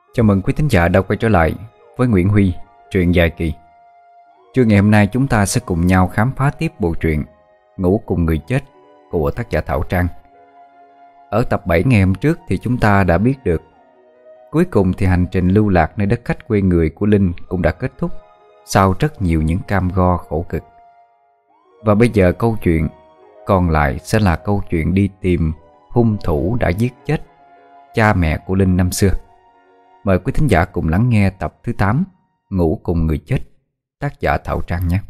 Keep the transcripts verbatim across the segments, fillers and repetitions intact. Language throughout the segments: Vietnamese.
Chào mừng quý thính giả đã quay trở lại với Nguyễn Huy, truyện dài kỳ. Trưa ngày hôm nay chúng ta sẽ cùng nhau khám phá tiếp bộ truyện Ngủ cùng người chết của tác giả Thảo Trang. Ở tập bảy ngày hôm trước thì chúng ta đã biết được cuối cùng thì hành trình lưu lạc nơi đất khách quê người của Linh cũng đã kết thúc sau rất nhiều những cam go khổ cực. Và bây giờ câu chuyện còn lại sẽ là câu chuyện đi tìm hung thủ đã giết chết cha mẹ của Linh năm xưa. Mời quý thính giả cùng lắng nghe tập thứ tám Ngủ cùng người chết, tác giả Thảo Trang nhé.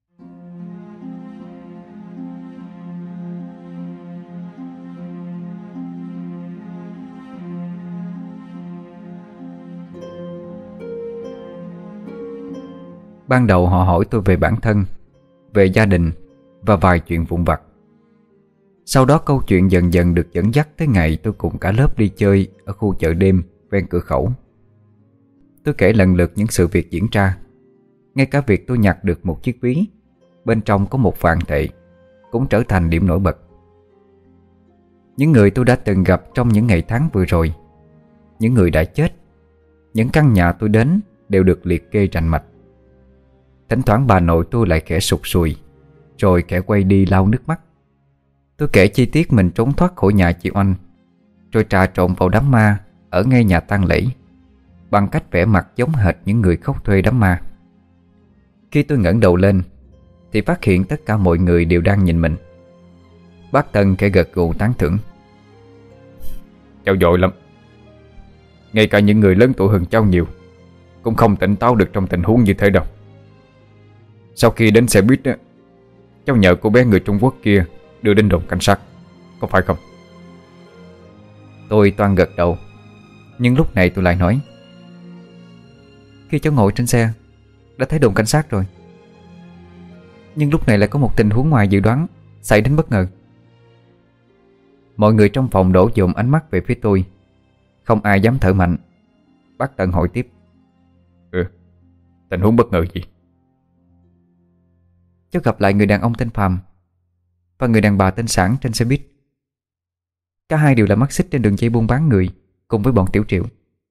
Ban đầu họ hỏi tôi về bản thân, về gia đình và vài chuyện vụn vặt. Sau đó câu chuyện dần dần được dẫn dắt tới ngày tôi cùng cả lớp đi chơi ở khu chợ đêm ven cửa khẩu. Tôi kể lần lượt những sự việc diễn ra, ngay cả việc tôi nhặt được một chiếc ví bên trong có một vạn tệ cũng trở thành điểm nổi bật. Những người tôi đã từng gặp trong những ngày tháng vừa rồi, những người đã chết, những căn nhà tôi đến đều được liệt kê rành mạch. Thỉnh thoảng bà nội tôi lại khẽ sụt sùi, rồi khẽ quay đi lau nước mắt. Tôi kể chi tiết mình trốn thoát khỏi nhà chị Oanh, rồi trà trộn vào đám ma ở ngay nhà tang lễ, bằng cách vẽ mặt giống hệt những người khóc thuê đám ma. Khi tôi ngẩng đầu lên thì phát hiện tất cả mọi người đều đang nhìn mình. Bác Tân khẽ gật gù tán thưởng. Cháu giỏi lắm. Ngay cả những người lớn tuổi hơn cháu nhiều cũng không tỉnh táo được trong tình huống như thế đâu. Sau khi đến xe buýt á, cháu nhờ cô bé người Trung Quốc kia đưa đến đồn cảnh sát, có phải không? Tôi toan gật đầu, nhưng lúc này tôi lại nói: Khi cháu ngồi trên xe đã thấy đồn cảnh sát rồi, nhưng lúc này lại có một tình huống ngoài dự đoán xảy đến bất ngờ. Mọi người trong phòng đổ dồn ánh mắt về phía tôi, không ai dám thở mạnh. Bác Tân hỏi tiếp: Ừ, tình huống bất ngờ gì? Cháu gặp lại người đàn ông tên Phàm và người đàn bà tên Sản trên xe buýt. Cả hai đều là mắt xích trên đường dây buôn bán người cùng với bọn Tiểu Triệu.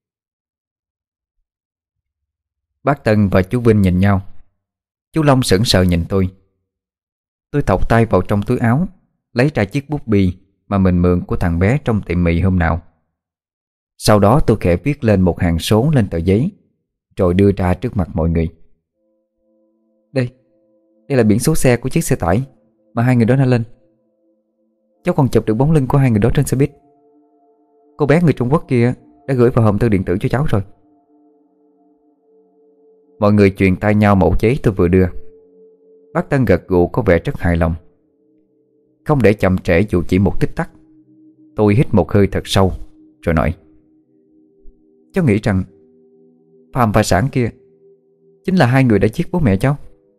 Bác Tân và chú Vinh nhìn nhau. Chú Long sững sờ nhìn tôi. Tôi thọc tay vào trong túi áo, lấy ra chiếc bút bi mà mình mượn của thằng bé trong tiệm mì hôm nào. Sau đó tôi khẽ viết lên một hàng số lên tờ giấy, rồi đưa ra trước mặt mọi người. Đây, đây là biển số xe của chiếc xe tải mà hai người đó đã lên. Cháu còn chụp được bóng lưng của hai người đó trên xe buýt. Cô bé người Trung Quốc kia đã gửi vào hòm thư điện tử cho cháu rồi. Mọi người truyền tay nhau mẫu giấy tôi vừa đưa. Bác Tân gật gù có vẻ rất hài lòng. Không để chậm trễ dù chỉ một tích tắc, tôi hít một hơi thật sâu rồi nói: Cháu nghĩ rằng Phàm và Sản kia chính là hai người đã giết bố mẹ cháu.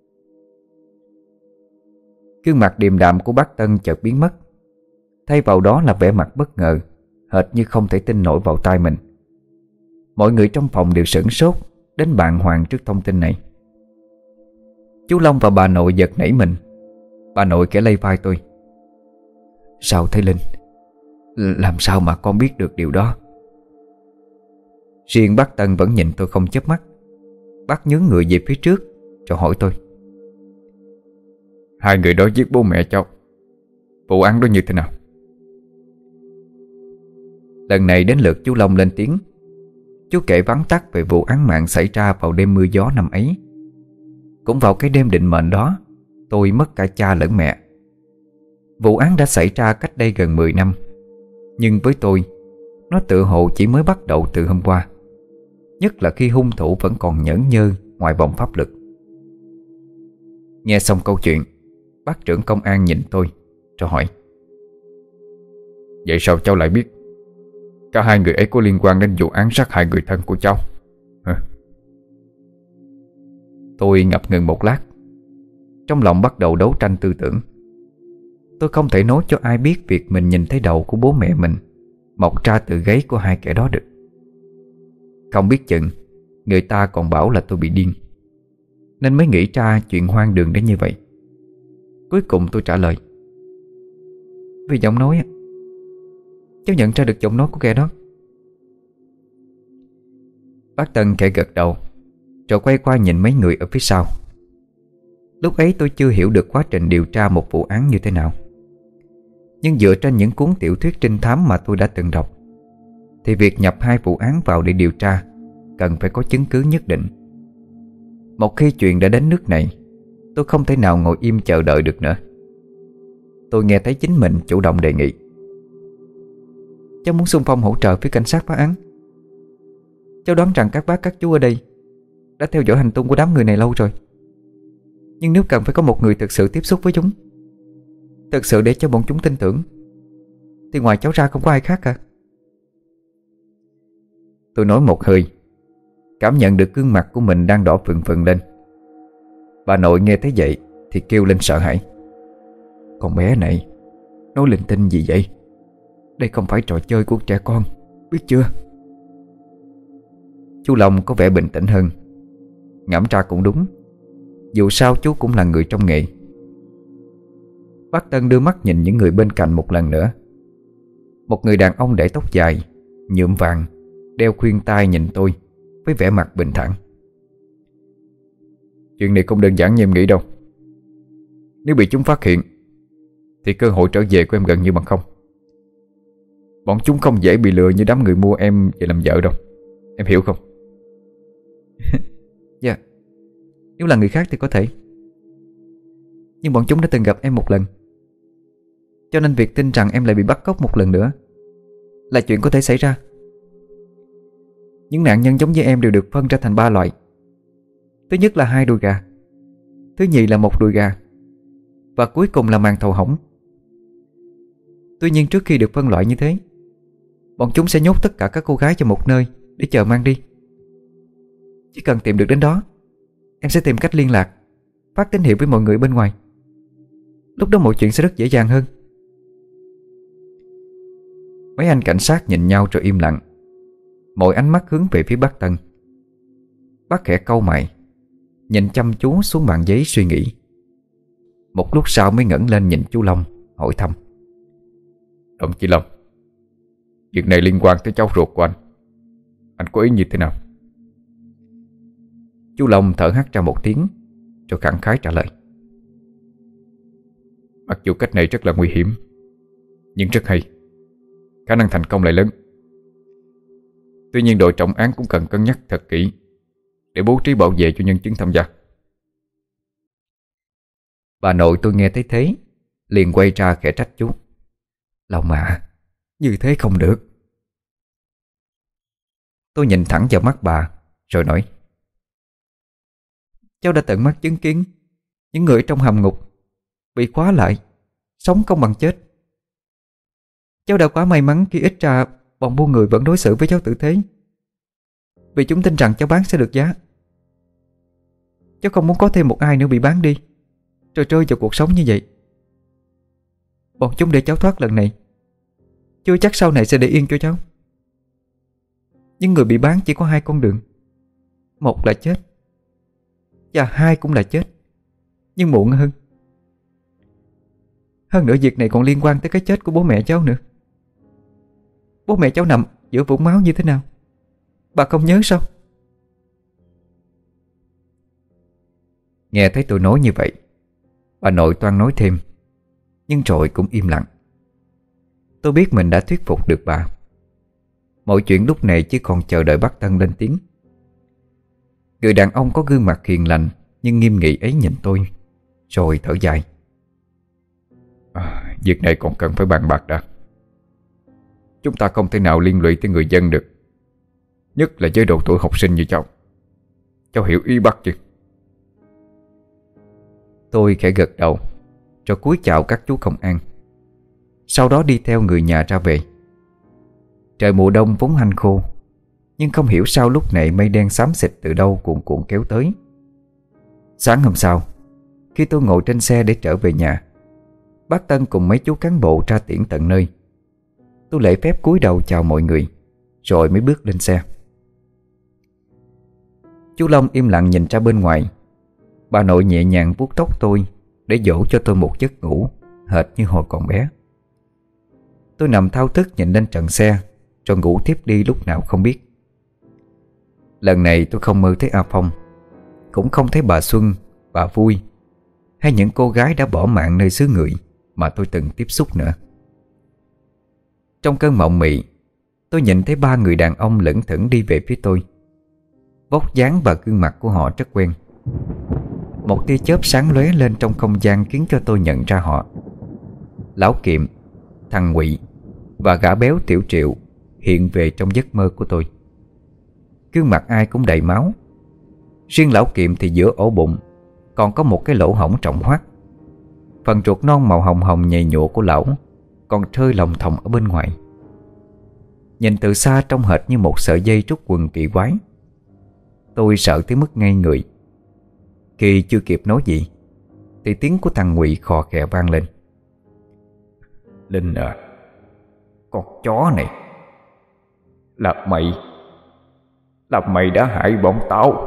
Gương mặt điềm đạm của bác Tân chợt biến mất, thay vào đó là vẻ mặt bất ngờ, hệt như không thể tin nổi vào tai mình. Mọi người trong phòng đều sửng sốt đến bàng hoàng trước thông tin này. Chú Long và bà nội giật nảy mình. Bà nội kẻ lay vai tôi: Sao thế Linh? Làm sao mà con biết được điều đó? Riêng bác Tân vẫn nhìn tôi không chớp mắt. Bác nhướng người về phía trước rồi hỏi tôi: Hai người đó giết bố mẹ cháu, vụ án đó như thế nào? Lần này đến lượt chú Long lên tiếng. Chú kể vắn tắt về vụ án mạng xảy ra vào đêm mưa gió năm ấy. Cũng vào cái đêm định mệnh đó, tôi mất cả cha lẫn mẹ. Vụ án đã xảy ra cách đây gần mười năm, nhưng với tôi, nó tự hồ chỉ mới bắt đầu từ hôm qua. Nhất là khi hung thủ vẫn còn nhởn nhơ ngoài vòng pháp luật. Nghe xong câu chuyện, bác trưởng công an nhìn tôi rồi hỏi: Vậy sao cháu lại biết cả hai người ấy có liên quan đến vụ án sát hại người thân của cháu? Hả? Tôi ngập ngừng một lát, trong lòng bắt đầu đấu tranh tư tưởng. Tôi không thể nói cho ai biết việc mình nhìn thấy đầu của bố mẹ mình mọc ra từ gáy của hai kẻ đó được. Không biết chừng người ta còn bảo là tôi bị điên, nên mới nghĩ ra chuyện hoang đường đến như vậy. Cuối cùng tôi trả lời: Vì giọng nói á, cháu nhận ra được giọng nói của kẻ đó. Bác Tân khẽ gật đầu, rồi quay qua nhìn mấy người ở phía sau. Lúc ấy tôi chưa hiểu được quá trình điều tra một vụ án như thế nào, nhưng dựa trên những cuốn tiểu thuyết trinh thám mà tôi đã từng đọc, thì việc nhập hai vụ án vào để điều tra cần phải có chứng cứ nhất định. Một khi chuyện đã đến nước này, tôi không thể nào ngồi im chờ đợi được nữa. Tôi nghe thấy chính mình chủ động đề nghị: cháu muốn xung phong hỗ trợ phía cảnh sát phá án. Cháu đoán rằng các bác các chú ở đây đã theo dõi hành tung của đám người này lâu rồi, nhưng nếu cần phải có một người thực sự tiếp xúc với chúng, thực sự để cho bọn chúng tin tưởng, thì ngoài cháu ra không có ai khác cả. Tôi nói một hơi, cảm nhận được gương mặt của mình đang đỏ phừng phừng lên. Bà nội nghe thấy vậy thì kêu lên sợ hãi: con bé này nói linh tinh gì vậy? Đây không phải trò chơi của trẻ con, biết chưa? Chú Long có vẻ bình tĩnh hơn. Ngẫm ra cũng đúng, dù sao chú cũng là người trong nghề. Bác Tân đưa mắt nhìn những người bên cạnh một lần nữa. Một người đàn ông để tóc dài, nhuộm vàng, đeo khuyên tai nhìn tôi với vẻ mặt bình thản: chuyện này không đơn giản như em nghĩ đâu. Nếu bị chúng phát hiện thì cơ hội trở về của em gần như bằng không. Bọn chúng không dễ bị lừa như đám người mua em về làm vợ đâu. Em hiểu không? Dạ, nếu là người khác thì có thể, nhưng bọn chúng đã từng gặp em một lần, cho nên việc tin rằng em lại bị bắt cóc một lần nữa là chuyện có thể xảy ra. Những nạn nhân giống như em đều được phân ra thành ba loại. Thứ nhất là hai đùi gà, thứ nhì là một đùi gà, và cuối cùng là màng thầu hỏng. Tuy nhiên trước khi được phân loại như thế, bọn chúng sẽ nhốt tất cả các cô gái vào một nơi để chờ mang đi. Chỉ cần tìm được đến đó, em sẽ tìm cách liên lạc, phát tín hiệu với mọi người bên ngoài. Lúc đó mọi chuyện sẽ rất dễ dàng hơn. Mấy anh cảnh sát nhìn nhau rồi im lặng. Mọi ánh mắt hướng về phía bác Tân. Bác khẽ cau mày, nhìn chăm chú xuống bàn giấy suy nghĩ. Một lúc sau mới ngẩng lên nhìn chú Long, hỏi thăm: đồng chí Long, việc này liên quan tới cháu ruột của anh, anh có ý như thế nào? Chú Long thở hắt ra một tiếng, rồi khẳng khái trả lời: mặc dù cách này rất là nguy hiểm, nhưng rất hay, khả năng thành công lại lớn. Tuy nhiên đội trọng án cũng cần cân nhắc thật kỹ để bố trí bảo vệ cho nhân chứng tham gia. Bà nội tôi nghe thấy thế liền quay ra khẽ trách chú: Long à, như thế không được. Tôi nhìn thẳng vào mắt bà rồi nói: cháu đã tận mắt chứng kiến những người trong hầm ngục bị khóa lại, sống không bằng chết. Cháu đã quá may mắn khi ít ra bọn buôn người vẫn đối xử với cháu tử tế, vì chúng tin rằng cháu bán sẽ được giá. Cháu không muốn có thêm một ai nữa bị bán đi rồi rơi vào cuộc sống như vậy. Bọn chúng để cháu thoát lần này, chưa chắc sau này sẽ để yên cho cháu. Nhưng người bị bán chỉ có hai con đường: một là chết, và hai cũng là chết, nhưng muộn hơn. Hơn nữa việc này còn liên quan tới cái chết của bố mẹ cháu nữa. Bố mẹ cháu nằm giữa vũng máu như thế nào, bà không nhớ sao? Nghe thấy tôi nói như vậy, bà nội toan nói thêm, nhưng rồi cũng im lặng. Tôi biết mình đã thuyết phục được bà. Mọi chuyện lúc này chỉ còn chờ đợi bác Tân lên tiếng. Người đàn ông có gương mặt hiền lành nhưng nghiêm nghị ấy nhìn tôi, rồi thở dài: à, việc này còn cần phải bàn bạc đã. Chúng ta không thể nào liên lụy tới người dân được, nhất là với độ tuổi học sinh như cháu. Cháu hiểu ý bác chứ? Tôi khẽ gật đầu, rồi cúi chào các chú công an, sau đó đi theo người nhà ra về. Trời mùa đông vốn hanh khô, nhưng không hiểu sao lúc này mây đen xám xịt từ đâu cuộn cuộn kéo tới. Sáng hôm sau, khi tôi ngồi trên xe để trở về nhà, bác Tân cùng mấy chú cán bộ ra tiễn tận nơi. Tôi lễ phép cúi đầu chào mọi người, rồi mới bước lên xe. Chú Long im lặng nhìn ra bên ngoài. Bà nội nhẹ nhàng vuốt tóc tôi để dỗ cho tôi một giấc ngủ hệt như hồi còn bé. Tôi nằm thao thức nhìn lên trần xe, rồi ngủ thiếp đi lúc nào không biết. Lần này tôi không mơ thấy A Phong, cũng không thấy bà Xuân, bà Vui, hay những cô gái đã bỏ mạng nơi xứ người mà tôi từng tiếp xúc nữa. Trong cơn mộng mị, tôi nhìn thấy ba người đàn ông lững thững đi về phía tôi. Vóc dáng và gương mặt của họ rất quen. Một tia chớp sáng lóe lên trong không gian khiến cho tôi nhận ra họ. Lão Kiệm, thằng Ngụy và gã béo Tiểu Triệu hiện về trong giấc mơ của tôi. Gương mặt ai cũng đầy máu. Riêng Lão Kiệm thì giữa ổ bụng còn có một cái lỗ hổng trọng hoắt. Phần ruột non màu hồng hồng nhầy nhụa của lão còn trơi lòng thòng ở bên ngoài. Nhìn từ xa trông hệt như một sợi dây trút quần kỳ quái. Tôi sợ tới mức ngây người. Khi chưa kịp nói gì thì tiếng của thằng Ngụy khò khè vang lên. Linh à, con chó này, là mày Là mày đã hại bọn tao.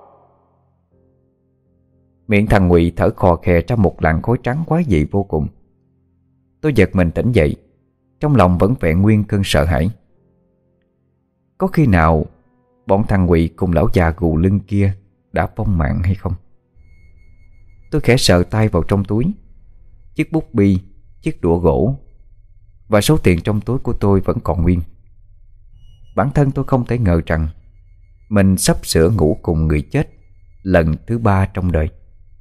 Miệng thằng Ngụy thở khò khè ra một làn khói trắng quái dị vô cùng. Tôi giật mình tỉnh dậy, trong lòng vẫn vẹn nguyên cơn sợ hãi. Có khi nào bọn thằng Ngụy cùng lão già gù lưng kia đã vong mạng hay không? Tôi khẽ sờ tay vào trong túi. Chiếc bút bi, chiếc đũa gỗ và số tiền trong túi của tôi vẫn còn nguyên. Bản thân tôi không thể ngờ rằng mình sắp sửa ngủ cùng người chết lần thứ ba trong đời.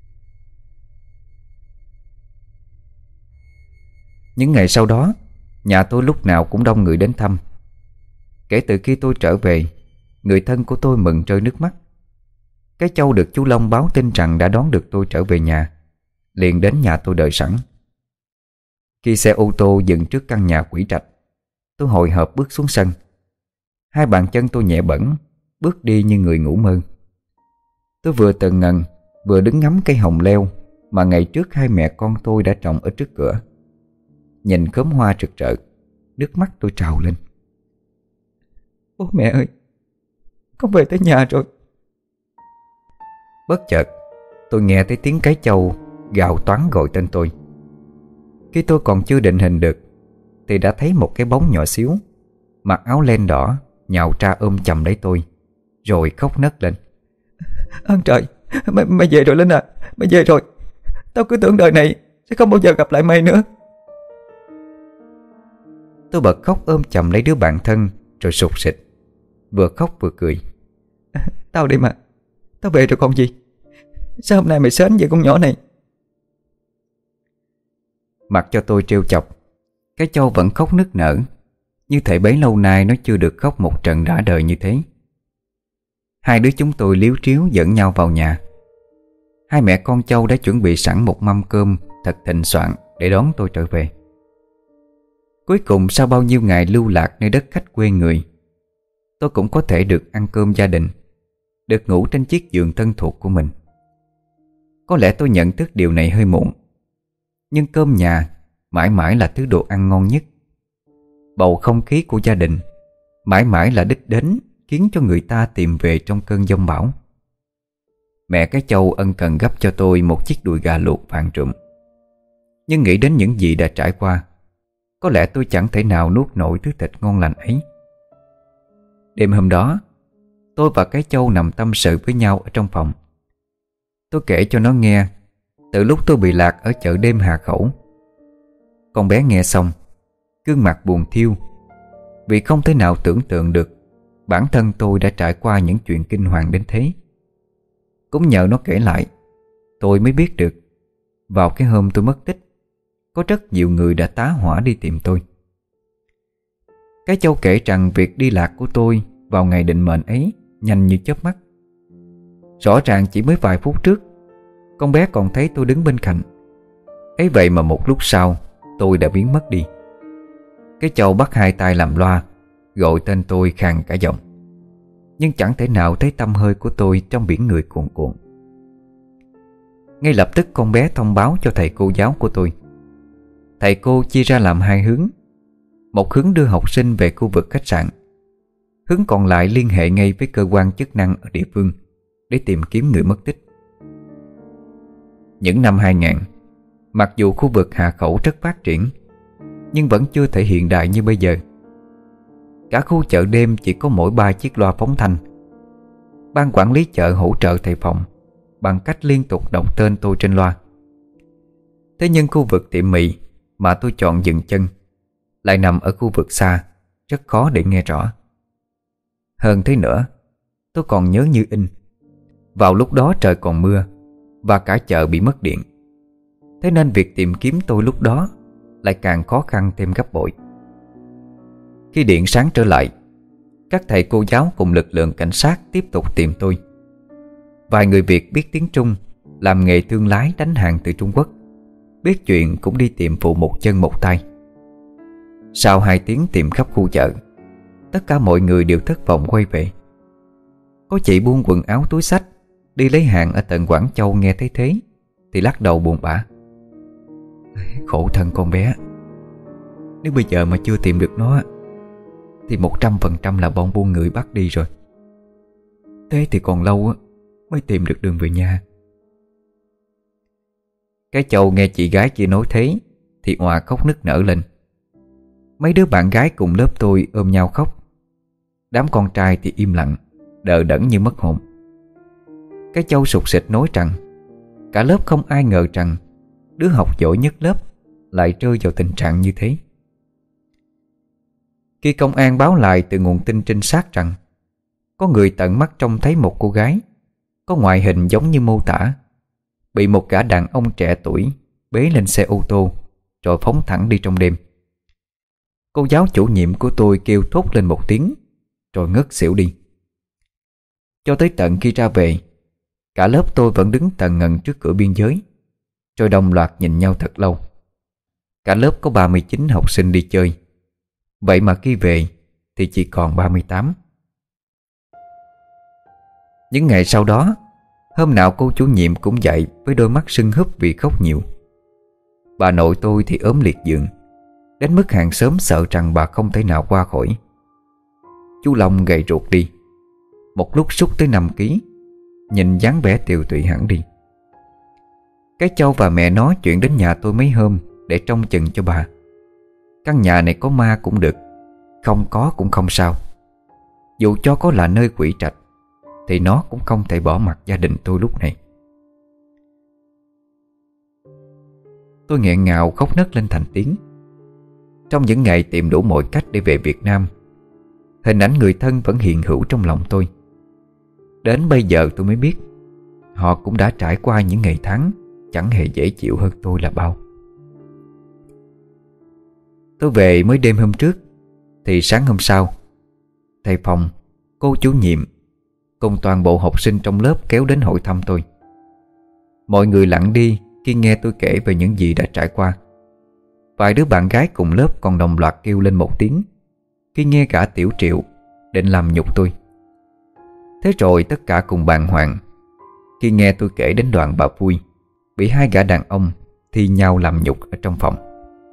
Những ngày sau đó, nhà tôi lúc nào cũng đông người đến thăm. Kể từ khi tôi trở về, người thân của tôi mừng rơi nước mắt. Cái Châu được chú Long báo tin rằng đã đón được tôi trở về nhà, liền đến nhà tôi đợi sẵn. Khi xe ô tô dừng trước căn nhà quỷ trạch, tôi hồi hộp bước xuống sân. Hai bàn chân tôi nhẹ bẫng, bước đi như người ngủ mơ. Tôi vừa tần ngần, vừa đứng ngắm cây hồng leo mà ngày trước hai mẹ con tôi đã trồng ở trước cửa. Nhìn khóm hoa rực rỡ, nước mắt tôi trào lên. Bố mẹ ơi, con về tới nhà rồi. Bất chợt tôi nghe thấy tiếng cái Châu gào toáng gọi tên tôi. Khi tôi còn chưa định hình được thì đã thấy một cái bóng nhỏ xíu, mặc áo len đỏ, nhào ra ôm chầm lấy tôi, rồi khóc nấc lên. Ơn trời, mày, mày về rồi Linh à, mày về rồi. Tao cứ tưởng đời này sẽ không bao giờ gặp lại mày nữa. Tôi bật khóc ôm chầm lấy đứa bạn thân rồi sụt sịt, vừa khóc vừa cười. Tao đi mà, tao về rồi còn gì. Sao hôm nay mày sến vậy con nhỏ này? Mặc cho tôi trêu chọc, cái Châu vẫn khóc nức nở, như thể bấy lâu nay nó chưa được khóc một trận đã đời như thế. Hai đứa chúng tôi líu tríu dẫn nhau vào nhà. Hai mẹ con Châu đã chuẩn bị sẵn một mâm cơm thật thịnh soạn để đón tôi trở về. Cuối cùng sau bao nhiêu ngày lưu lạc nơi đất khách quê người, tôi cũng có thể được ăn cơm gia đình, được ngủ trên chiếc giường thân thuộc của mình. Có lẽ tôi nhận thức điều này hơi muộn, nhưng cơm nhà mãi mãi là thứ đồ ăn ngon nhất. Bầu không khí của gia đình mãi mãi là đích đến khiến cho người ta tìm về trong cơn giông bão. Mẹ cái Châu ân cần gấp cho tôi một chiếc đùi gà luộc vàng trụm. Nhưng nghĩ đến những gì đã trải qua, có lẽ tôi chẳng thể nào nuốt nổi thứ thịt ngon lành ấy. Đêm hôm đó, tôi và cái Châu nằm tâm sự với nhau ở trong phòng. Tôi kể cho nó nghe từ lúc tôi bị lạc ở chợ đêm Hà Khẩu. Con bé nghe xong, gương mặt buồn thiêu, vì không thể nào tưởng tượng được bản thân tôi đã trải qua những chuyện kinh hoàng đến thế. Cũng nhờ nó kể lại, tôi mới biết được vào cái hôm tôi mất tích, có rất nhiều người đã tá hỏa đi tìm tôi. Cái Châu kể rằng việc đi lạc của tôi vào ngày định mệnh ấy nhanh như chớp mắt. Rõ ràng chỉ mới vài phút trước, con bé còn thấy tôi đứng bên cạnh. Ấy vậy mà một lúc sau tôi đã biến mất đi. Cái Châu bắt hai tay làm loa, gọi tên tôi khàn cả giọng, nhưng chẳng thể nào thấy tăm hơi của tôi trong biển người cuồn cuộn. Ngay lập tức con bé thông báo cho thầy cô giáo của tôi. Thầy cô chia ra làm hai hướng. Một hướng đưa học sinh về khu vực khách sạn, hướng còn lại liên hệ ngay với cơ quan chức năng ở địa phương để tìm kiếm người mất tích. Những năm hai nghìn, mặc dù khu vực Hà Khẩu rất phát triển, nhưng vẫn chưa thể hiện đại như bây giờ. Cả khu chợ đêm chỉ có mỗi ba chiếc loa phóng thanh. ban quản lý chợ hỗ trợ thầy phòng bằng cách liên tục đọc tên tôi trên loa. Thế nhưng khu vực tiệm mì mà tôi chọn dừng chân lại nằm ở khu vực xa, rất khó để nghe rõ. Hơn thế nữa, tôi còn nhớ như in, vào lúc đó trời còn mưa và cả chợ bị mất điện. Thế nên việc tìm kiếm tôi lúc đó lại càng khó khăn thêm gấp bội. Khi điện sáng trở lại, các thầy cô giáo cùng lực lượng cảnh sát tiếp tục tìm tôi. Vài người Việt biết tiếng Trung, làm nghề thương lái đánh hàng từ Trung Quốc, biết chuyện cũng đi tìm phụ một chân một tay. Sau hai tiếng tìm khắp khu chợ, tất cả mọi người đều thất vọng quay về. Có chị buôn quần áo túi xách đi lấy hàng ở tận Quảng Châu nghe thấy thế thì lắc đầu buồn bã. Khổ thân con bé, nếu bây giờ mà chưa tìm được nó thì một trăm phần trăm là bọn buôn người bắt đi rồi. Thế thì còn lâu mới tìm được đường về nhà. Cái Châu nghe chị gái kia nói thế thì òa khóc nức nở lên. Mấy đứa bạn gái cùng lớp tôi ôm nhau khóc. Đám con trai thì im lặng, đờ đẫn như mất hồn. Cái Châu sụt sịt nói rằng cả lớp không ai ngờ rằng đứa học giỏi nhất lớp lại rơi vào tình trạng như thế. Khi công an báo lại từ nguồn tin trinh sát rằng có người tận mắt trông thấy một cô gái có ngoại hình giống như mô tả bị một gã đàn ông trẻ tuổi bế lên xe ô tô rồi phóng thẳng đi trong đêm, cô giáo chủ nhiệm của tôi kêu thốt lên một tiếng rồi ngất xỉu đi. Cho tới tận khi ra về, cả lớp tôi vẫn đứng tần ngần trước cửa biên giới, rồi đồng loạt nhìn nhau thật lâu. Cả lớp có ba mươi chín học sinh đi chơi, vậy mà khi về thì chỉ còn ba mươi tám. Những ngày sau đó, hôm nào cô chủ nhiệm cũng dậy với đôi mắt sưng húp vì khóc nhiều. Bà nội tôi thì ốm liệt giường, đến mức hàng xóm sợ rằng bà không thể nào qua khỏi. Chú Long gầy ruột đi, một lúc sút tới năm ký, nhìn dáng vẻ tiều tụy hẳn đi. Cái Châu và mẹ nó chuyển đến nhà tôi mấy hôm để trông chừng cho bà. Căn nhà này có ma cũng được, không có cũng không sao. Dù cho có là nơi quỷ trạch thì nó cũng không thể bỏ mặc gia đình tôi lúc này. Tôi nghẹn ngào khóc nấc lên thành tiếng. Trong những ngày tìm đủ mọi cách để về Việt Nam, hình ảnh người thân vẫn hiện hữu trong lòng tôi. Đến bây giờ tôi mới biết họ cũng đã trải qua những ngày tháng chẳng hề dễ chịu hơn tôi là bao. Tôi về mới đêm hôm trước thì sáng hôm sau, thầy phòng, cô chủ nhiệm cùng toàn bộ học sinh trong lớp kéo đến hỏi thăm tôi. Mọi người lặng đi khi nghe tôi kể về những gì đã trải qua. Vài đứa bạn gái cùng lớp còn đồng loạt kêu lên một tiếng khi nghe cả Tiểu Triệu định làm nhục tôi. Thế rồi tất cả cùng bàng hoàng khi nghe tôi kể đến đoạn bà Vui bị hai gã đàn ông thi nhau làm nhục ở trong phòng.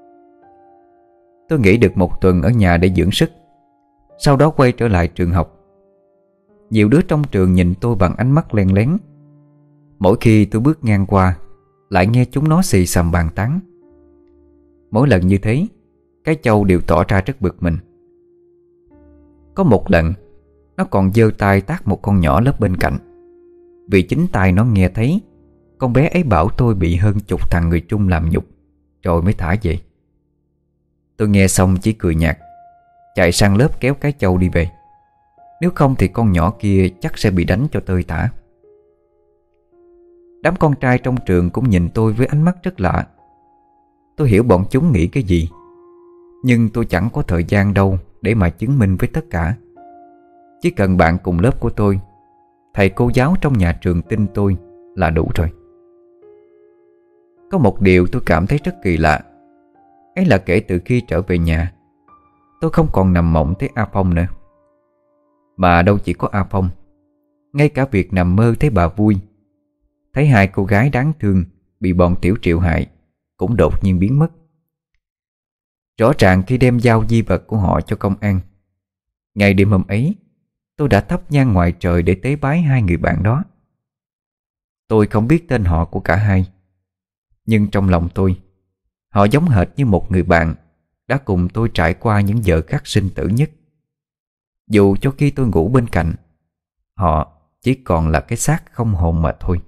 Tôi nghỉ được một tuần ở nhà để dưỡng sức, sau đó quay trở lại trường học. Nhiều đứa trong trường nhìn tôi bằng ánh mắt len lén. Mỗi khi tôi bước ngang qua, lại nghe chúng nó xì xầm bàn tán. Mỗi lần như thế, cái Châu đều tỏ ra rất bực mình. Có một lần, nó còn giơ tay tát một con nhỏ lớp bên cạnh, vì chính tai nó nghe thấy con bé ấy bảo tôi bị hơn chục thằng người Trung làm nhục, rồi mới thả về. Tôi nghe xong chỉ cười nhạt, chạy sang lớp kéo cái Châu đi về. Nếu không thì con nhỏ kia chắc sẽ bị đánh cho tơi tả. Đám con trai trong trường cũng nhìn tôi với ánh mắt rất lạ. Tôi hiểu bọn chúng nghĩ cái gì, nhưng tôi chẳng có thời gian đâu để mà chứng minh với tất cả. Chỉ cần bạn cùng lớp của tôi, thầy cô giáo trong nhà trường tin tôi là đủ rồi. Có một điều tôi cảm thấy rất kỳ lạ, ấy là kể từ khi trở về nhà, tôi không còn nằm mộng thấy A Phong nữa. Mà đâu chỉ có A Phong, ngay cả việc nằm mơ thấy bà Vui, thấy hai cô gái đáng thương bị bọn Tiểu Triệu hại cũng đột nhiên biến mất. Rõ ràng khi đem giao di vật của họ cho công an, ngày đêm hôm ấy tôi đã thắp nhang ngoài trời để tế bái hai người bạn đó. Tôi không biết tên họ của cả hai, nhưng trong lòng tôi, họ giống hệt như một người bạn đã cùng tôi trải qua những giờ khắc sinh tử nhất. Dù cho khi tôi ngủ bên cạnh, họ chỉ còn là cái xác không hồn mà thôi.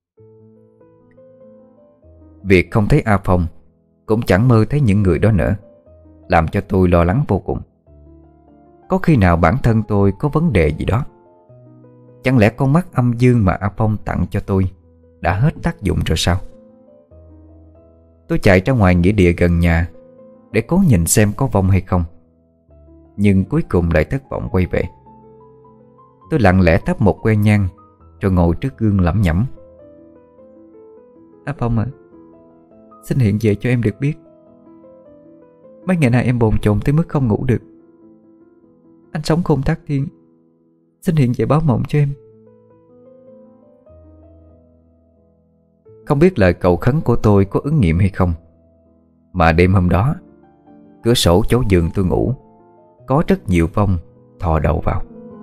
Việc không thấy A Phong, cũng chẳng mơ thấy những người đó nữa, làm cho tôi lo lắng vô cùng. Có khi nào bản thân tôi có vấn đề gì đó? Chẳng lẽ con mắt âm dương mà A Phong tặng cho tôi đã hết tác dụng rồi sao? Tôi chạy ra ngoài nghĩa địa gần nhà để cố nhìn xem có vong hay không, nhưng cuối cùng lại thất vọng quay về. Tôi lặng lẽ thắp một que nhang rồi ngồi trước gương lẩm nhẩm: A Phong à, xin hiện về cho em được biết. Mấy ngày nay em bồn chồn tới mức không ngủ được. Anh sống khôn thác thiên, xin hiện về báo mộng cho em. Không biết lời cầu khấn của tôi có ứng nghiệm hay không, mà đêm hôm đó, cửa sổ chỗ giường tôi ngủ có rất nhiều vong thò đầu vào.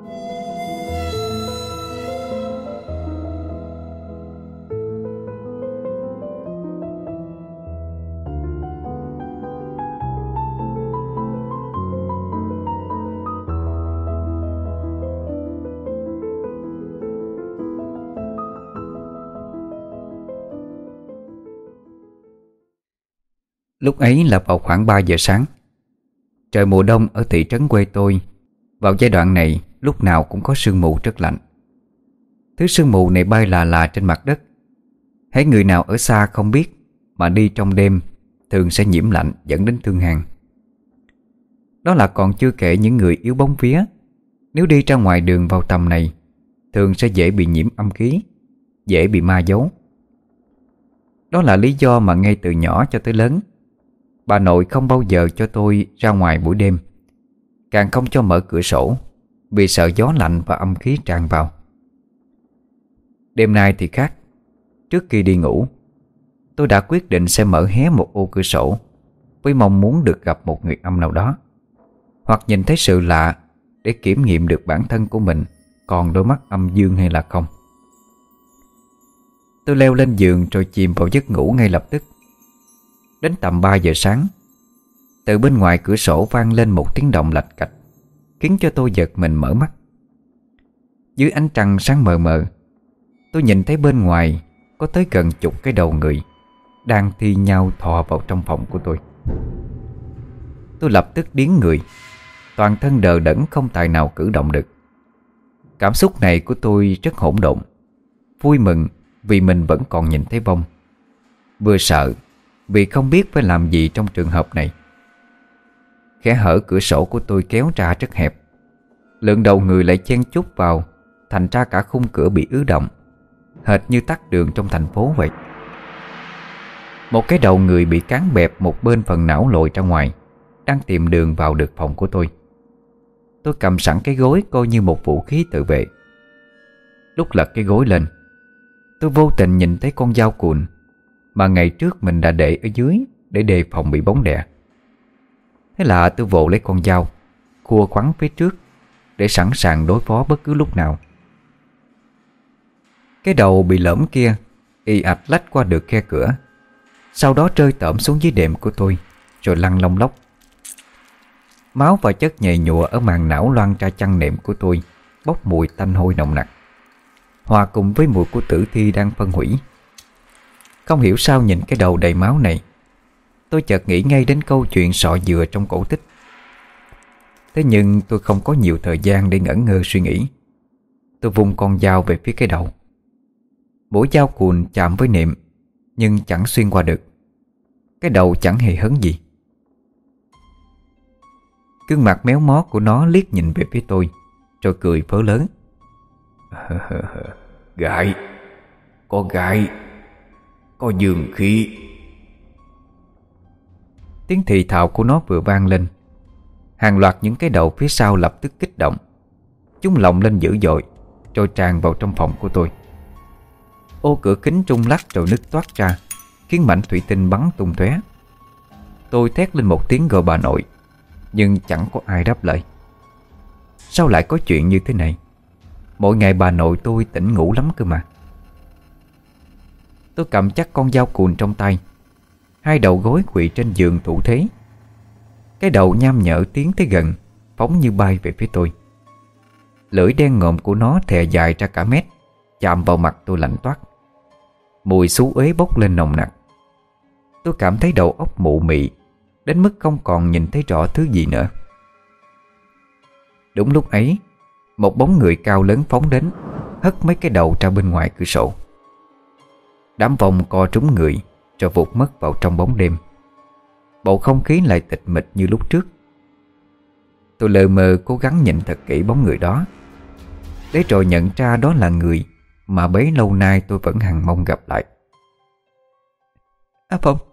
Lúc ấy là vào khoảng ba giờ sáng. Trời mùa đông ở thị trấn quê tôi vào giai đoạn này lúc nào cũng có sương mù rất lạnh. Thứ sương mù này bay là là trên mặt đất. Hễ người nào ở xa không biết mà đi trong đêm thường sẽ nhiễm lạnh dẫn đến thương hàn. Đó là còn chưa kể những người yếu bóng vía, nếu đi ra ngoài đường vào tầm này thường sẽ dễ bị nhiễm âm khí, dễ bị ma giấu. Đó là lý do mà ngay từ nhỏ cho tới lớn, bà nội không bao giờ cho tôi ra ngoài buổi đêm, càng không cho mở cửa sổ, vì sợ gió lạnh và âm khí tràn vào. Đêm nay thì khác. Trước khi đi ngủ, tôi đã quyết định sẽ mở hé một ô cửa sổ, với mong muốn được gặp một người âm nào đó, hoặc nhìn thấy sự lạ để kiểm nghiệm được bản thân của mình còn đôi mắt âm dương hay là không. Tôi leo lên giường rồi chìm vào giấc ngủ ngay lập tức. Đến tầm ba giờ sáng, từ bên ngoài cửa sổ vang lên một tiếng động lạch cạch, khiến cho tôi giật mình mở mắt. Dưới ánh trăng sáng mờ mờ, tôi nhìn thấy bên ngoài có tới gần chục cái đầu người đang thi nhau thò vào trong phòng của tôi. Tôi lập tức điếng người, toàn thân đờ đẫn không tài nào cử động được. Cảm xúc này của tôi rất hỗn độn, vui mừng vì mình vẫn còn nhìn thấy vong, vừa sợ vì không biết phải làm gì trong trường hợp này. Khe hở cửa sổ của tôi kéo ra rất hẹp, lượng đầu người lại chen chúc vào, thành ra cả khung cửa bị ứ động, hệt như tắc đường trong thành phố vậy. Một cái đầu người bị cán bẹp một bên phần não lồi ra ngoài, đang tìm đường vào được phòng của tôi. Tôi cầm sẵn cái gối coi như một vũ khí tự vệ. Lúc lật cái gối lên, tôi vô tình nhìn thấy con dao cùn mà ngày trước mình đã để ở dưới để đề phòng bị bóng đè. Thế là tôi vồ lấy con dao, khua khoắn phía trước để sẵn sàng đối phó bất cứ lúc nào. Cái đầu bị lõm kia ì ạch lách qua được khe cửa, sau đó rơi tởm xuống dưới đệm của tôi, rồi lăn lông lốc. Máu và chất nhầy nhụa ở màng não loang ra chăn nệm của tôi, bốc mùi tanh hôi nồng nặc, hòa cùng với mùi của tử thi đang phân hủy. Không hiểu sao nhìn cái đầu đầy máu này, tôi chợt nghĩ ngay đến câu chuyện sọ dừa trong cổ tích. Thế nhưng tôi không có nhiều thời gian để ngẩn ngơ suy nghĩ. Tôi vung con dao về phía cái đầu. Mũi dao cùn chạm với nệm nhưng chẳng xuyên qua được. Cái đầu chẳng hề hấn gì. Gương mặt méo mó của nó liếc nhìn về phía tôi, rồi cười phớ lớn. Gại, có gại, có dương khí. Tiếng thì thào của nó vừa vang lên, hàng loạt những cái đầu phía sau lập tức kích động. Chúng lồng lên dữ dội, rồi tràn vào trong phòng của tôi. Ô cửa kính rung lắc rồi nứt toát ra, khiến mảnh thủy tinh bắn tung tóe. Tôi thét lên một tiếng gọi bà nội, nhưng chẳng có ai đáp lời. Sao lại có chuyện như thế này? Mỗi ngày bà nội tôi tỉnh ngủ lắm cơ mà. Tôi cầm chắc con dao cùn trong tay, hai đầu gối quỵ trên giường thủ thế. Cái đầu nham nhở tiến tới gần, phóng như bay về phía tôi. Lưỡi đen ngòm của nó thè dài ra cả mét, chạm vào mặt tôi lạnh toát. Mùi xú uế bốc lên nồng nặc. Tôi cảm thấy đầu óc mụ mị đến mức không còn nhìn thấy rõ thứ gì nữa. Đúng lúc ấy, một bóng người cao lớn phóng đến, hất mấy cái đầu ra bên ngoài cửa sổ. Đám vong co trúng người rồi vụt mất vào trong bóng đêm. Bầu không khí lại tịch mịch như lúc trước. Tôi lờ mờ cố gắng nhìn thật kỹ bóng người đó, để rồi nhận ra đó là người mà bấy lâu nay tôi vẫn hằng mong gặp lại. "A Phong."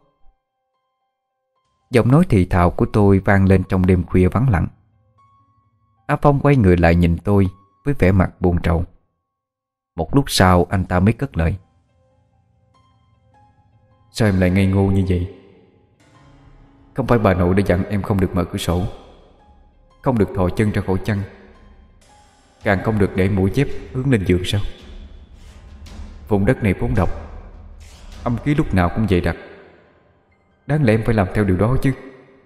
Giọng nói thì thào của tôi vang lên trong đêm khuya vắng lặng. A Phong quay người lại nhìn tôi với vẻ mặt buồn rầu. Một lúc sau anh ta mới cất lời: "Sao em lại ngây ngô như vậy? Không phải bà nội đã dặn em không được mở cửa sổ, không được thò chân ra khỏi chăn, càng không được để mũi dép hướng lên giường sao? Vùng đất này vốn độc, âm khí lúc nào cũng dày đặc, đáng lẽ em phải làm theo điều đó chứ."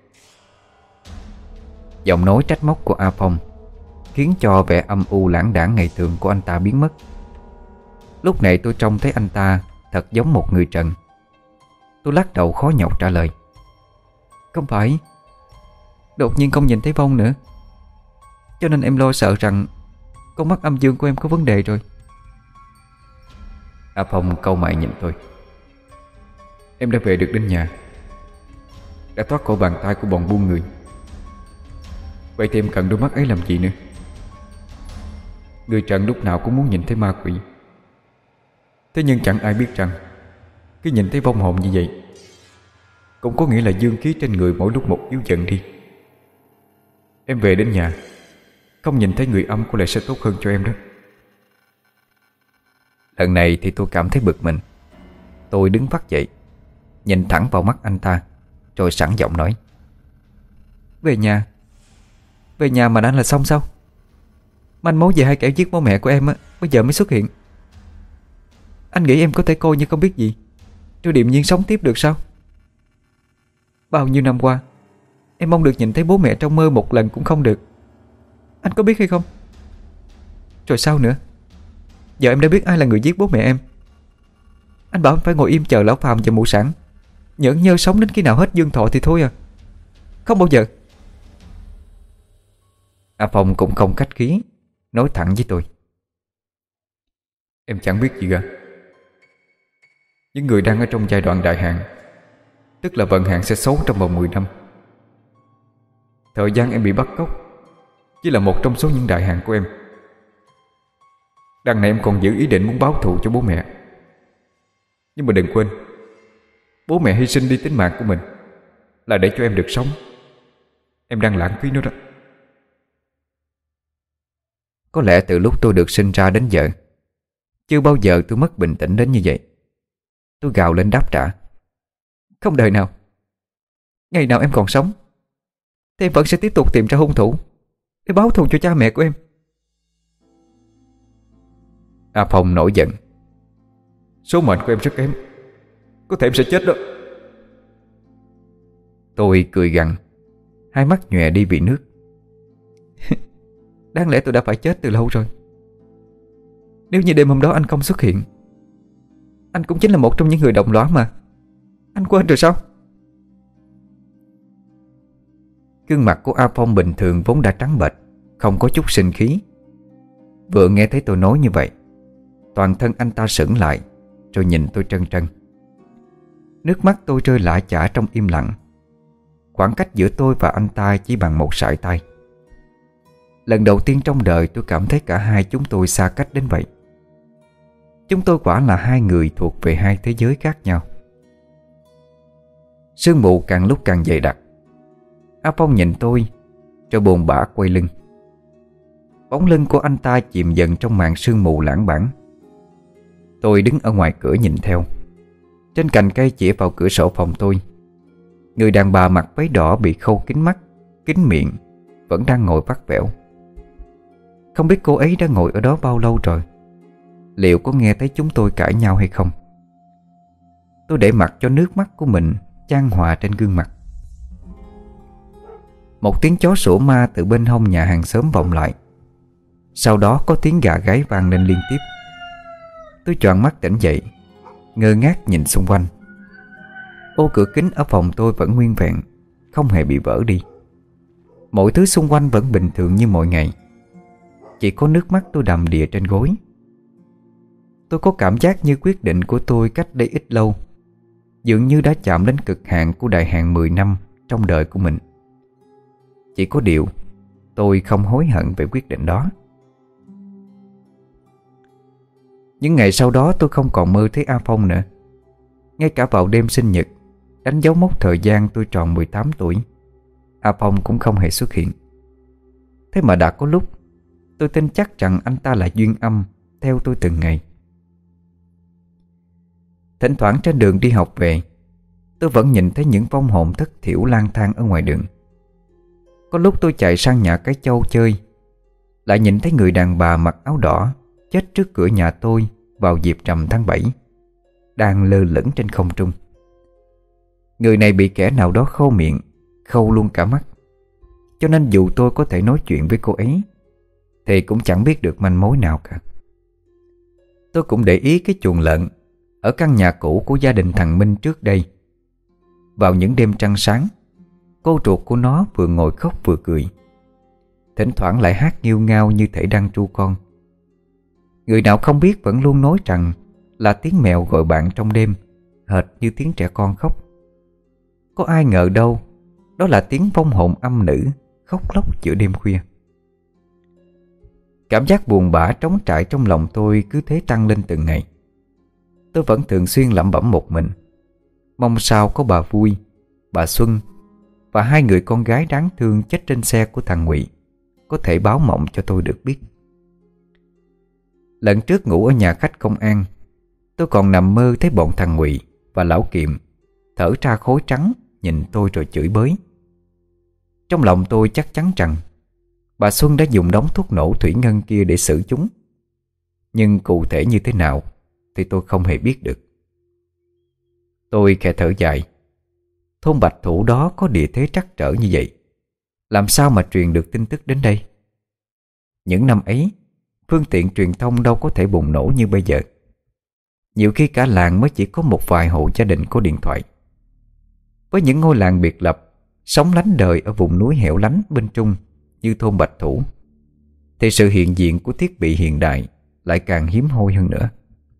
Giọng nói trách móc của A Phong khiến cho vẻ âm u lãng đãng ngày thường của anh ta biến mất. Lúc này tôi trông thấy anh ta thật giống một người trần. Tôi lắc đầu khó nhọc trả lời: "Không phải, đột nhiên không nhìn thấy vong nữa, cho nên em lo sợ rằng con mắt âm dương của em có vấn đề rồi." A Phong cau mày nhìn tôi: "Em đã về được đến nhà, đã thoát khỏi bàn tay của bọn buôn người, vậy thì em cần đôi mắt ấy làm gì nữa? Người trần lúc nào cũng muốn nhìn thấy ma quỷ, thế nhưng chẳng ai biết rằng khi nhìn thấy vong hồn như vậy cũng có nghĩa là dương khí trên người mỗi lúc một yếu dần đi. Em về đến nhà không nhìn thấy người âm có lẽ sẽ tốt hơn cho em đó." Lần này thì tôi cảm thấy bực mình. Tôi đứng phát dậy, nhìn thẳng vào mắt anh ta, rồi sẵn giọng nói: "Về nhà? Về nhà mà đã là xong sao? Manh mối về hai kẻ giết bố mẹ của em á, bây giờ mới xuất hiện. Anh nghĩ em có thể coi như không biết gì, rồi điềm nhiên sống tiếp được sao? Bao nhiêu năm qua em mong được nhìn thấy bố mẹ trong mơ một lần cũng không được. Anh có biết hay không? Rồi sao nữa? Giờ em đã biết ai là người giết bố mẹ em. Anh bảo em phải ngồi im chờ lão Phàm và mụ Sản nhẫn nhơ sống đến khi nào hết dương thọ thì thôi à. Không bao giờ." A Phong cũng không khách khí, nói thẳng với tôi: "Em chẳng biết gì cả. Những người đang ở trong giai đoạn đại hạn, tức là vận hạn sẽ xấu trong vòng mười năm. Thời gian em bị bắt cóc chỉ là một trong số những đại hạn của em. Đằng này em còn giữ ý định muốn báo thù cho bố mẹ. Nhưng mà đừng quên, bố mẹ hy sinh đi tính mạng của mình là để cho em được sống. Em đang lãng phí nó đó." Có lẽ từ lúc tôi được sinh ra đến giờ, chưa bao giờ tôi mất bình tĩnh đến như vậy. Tôi gào lên đáp trả: "Không đời nào. Ngày nào em còn sống thì em vẫn sẽ tiếp tục tìm ra hung thủ để báo thù cho cha mẹ của em." A Phong nổi giận: "Số mệnh của em rất kém, có thể em sẽ chết đó." Tôi cười gằn, hai mắt nhòe đi vì nước. Đáng lẽ tôi đã phải chết từ lâu rồi. Nếu như đêm hôm đó anh không xuất hiện, anh cũng chính là một trong những người đồng lõa mà. Anh quên rồi sao? Gương mặt của A Phong bình thường vốn đã trắng bệch, không có chút sinh khí. Vừa nghe thấy tôi nói như vậy, toàn thân anh ta sững lại, rồi nhìn tôi trân trân. Nước mắt tôi rơi lã chã trong im lặng. Khoảng cách giữa tôi và anh ta chỉ bằng một sải tay. Lần đầu tiên trong đời tôi cảm thấy cả hai chúng tôi xa cách đến vậy. Chúng tôi quả là hai người thuộc về hai thế giới khác nhau. Sương mù càng lúc càng dày đặc. A Phong nhìn tôi, rồi buồn bã quay lưng. Bóng lưng của anh ta chìm dần trong màn sương mù lãng bản. Tôi đứng ở ngoài cửa nhìn theo. Trên cành cây chĩa vào cửa sổ phòng tôi, người đàn bà mặc váy đỏ bị khâu kín mắt, kín miệng vẫn đang ngồi vắt vẻo. Không biết cô ấy đã ngồi ở đó bao lâu rồi. Liệu có nghe thấy chúng tôi cãi nhau hay không? Tôi để mặc cho nước mắt của mình chan hòa trên gương mặt. Một tiếng chó sủa ma từ bên hông nhà hàng xóm vọng lại. Sau đó có tiếng gà gáy vang lên liên tiếp. Tôi choàng mắt tỉnh dậy, ngơ ngác nhìn xung quanh. Ô cửa kính ở phòng tôi vẫn nguyên vẹn, không hề bị vỡ đi. Mọi thứ xung quanh vẫn bình thường như mọi ngày. Chỉ có nước mắt tôi đầm đìa trên gối. Tôi có cảm giác như quyết định của tôi cách đây ít lâu dường như đã chạm đến cực hạn của đại hạn mười năm trong đời của mình. Chỉ có điều tôi không hối hận về quyết định đó. Những ngày sau đó tôi không còn mơ thấy A Phong nữa. Ngay cả vào đêm sinh nhật, đánh dấu mốc thời gian tôi tròn mười tám tuổi, A Phong cũng không hề xuất hiện. Thế mà đã có lúc tôi tin chắc rằng anh ta là duyên âm theo tôi từng ngày. Thỉnh thoảng trên đường đi học về, tôi vẫn nhìn thấy những vong hồn thất thiểu lang thang ở ngoài đường. Có lúc tôi chạy sang nhà cái Châu chơi, lại nhìn thấy người đàn bà mặc áo đỏ chết trước cửa nhà tôi vào dịp rằm tháng bảy, đang lơ lửng trên không trung. Người này bị kẻ nào đó khâu miệng, khâu luôn cả mắt, cho nên dù tôi có thể nói chuyện với cô ấy thì cũng chẳng biết được manh mối nào cả. Tôi cũng để ý cái chuồng lợn ở căn nhà cũ của gia đình thằng Minh trước đây. Vào những đêm trăng sáng, cô ruột của nó vừa ngồi khóc vừa cười, thỉnh thoảng lại hát nghêu ngao như thể đang tru con. Người nào không biết vẫn luôn nói rằng là tiếng mèo gọi bạn trong đêm, hệt như tiếng trẻ con khóc. Có ai ngờ đâu đó là tiếng vong hồn âm nữ khóc lóc giữa đêm khuya. Cảm giác buồn bã trống trải trong lòng tôi cứ thế tăng lên từng ngày. Tôi vẫn thường xuyên lẩm bẩm một mình, mong sao có bà Vui, bà Xuân và hai người con gái đáng thương chết trên xe của thằng Ngụy có thể báo mộng cho tôi được biết. Lần trước ngủ ở nhà khách công an, tôi còn nằm mơ thấy bọn thằng Ngụy và lão Kiệm thở ra khói trắng nhìn tôi rồi chửi bới. Trong lòng tôi chắc chắn rằng bà Xuân đã dùng đống thuốc nổ thủy ngân kia để xử chúng, nhưng cụ thể như thế nào thì tôi không hề biết được. Tôi khẽ thở dài. Thôn Bạch Thủ đó có địa thế trắc trở như vậy, làm sao mà truyền được tin tức đến đây? Những năm ấy, phương tiện truyền thông đâu có thể bùng nổ như bây giờ. Nhiều khi cả làng mới chỉ có một vài hộ gia đình có điện thoại. Với những ngôi làng biệt lập, sống lánh đời ở vùng núi hẻo lánh bên Trung như thôn Bạch Thủ, thì sự hiện diện của thiết bị hiện đại lại càng hiếm hoi hơn nữa.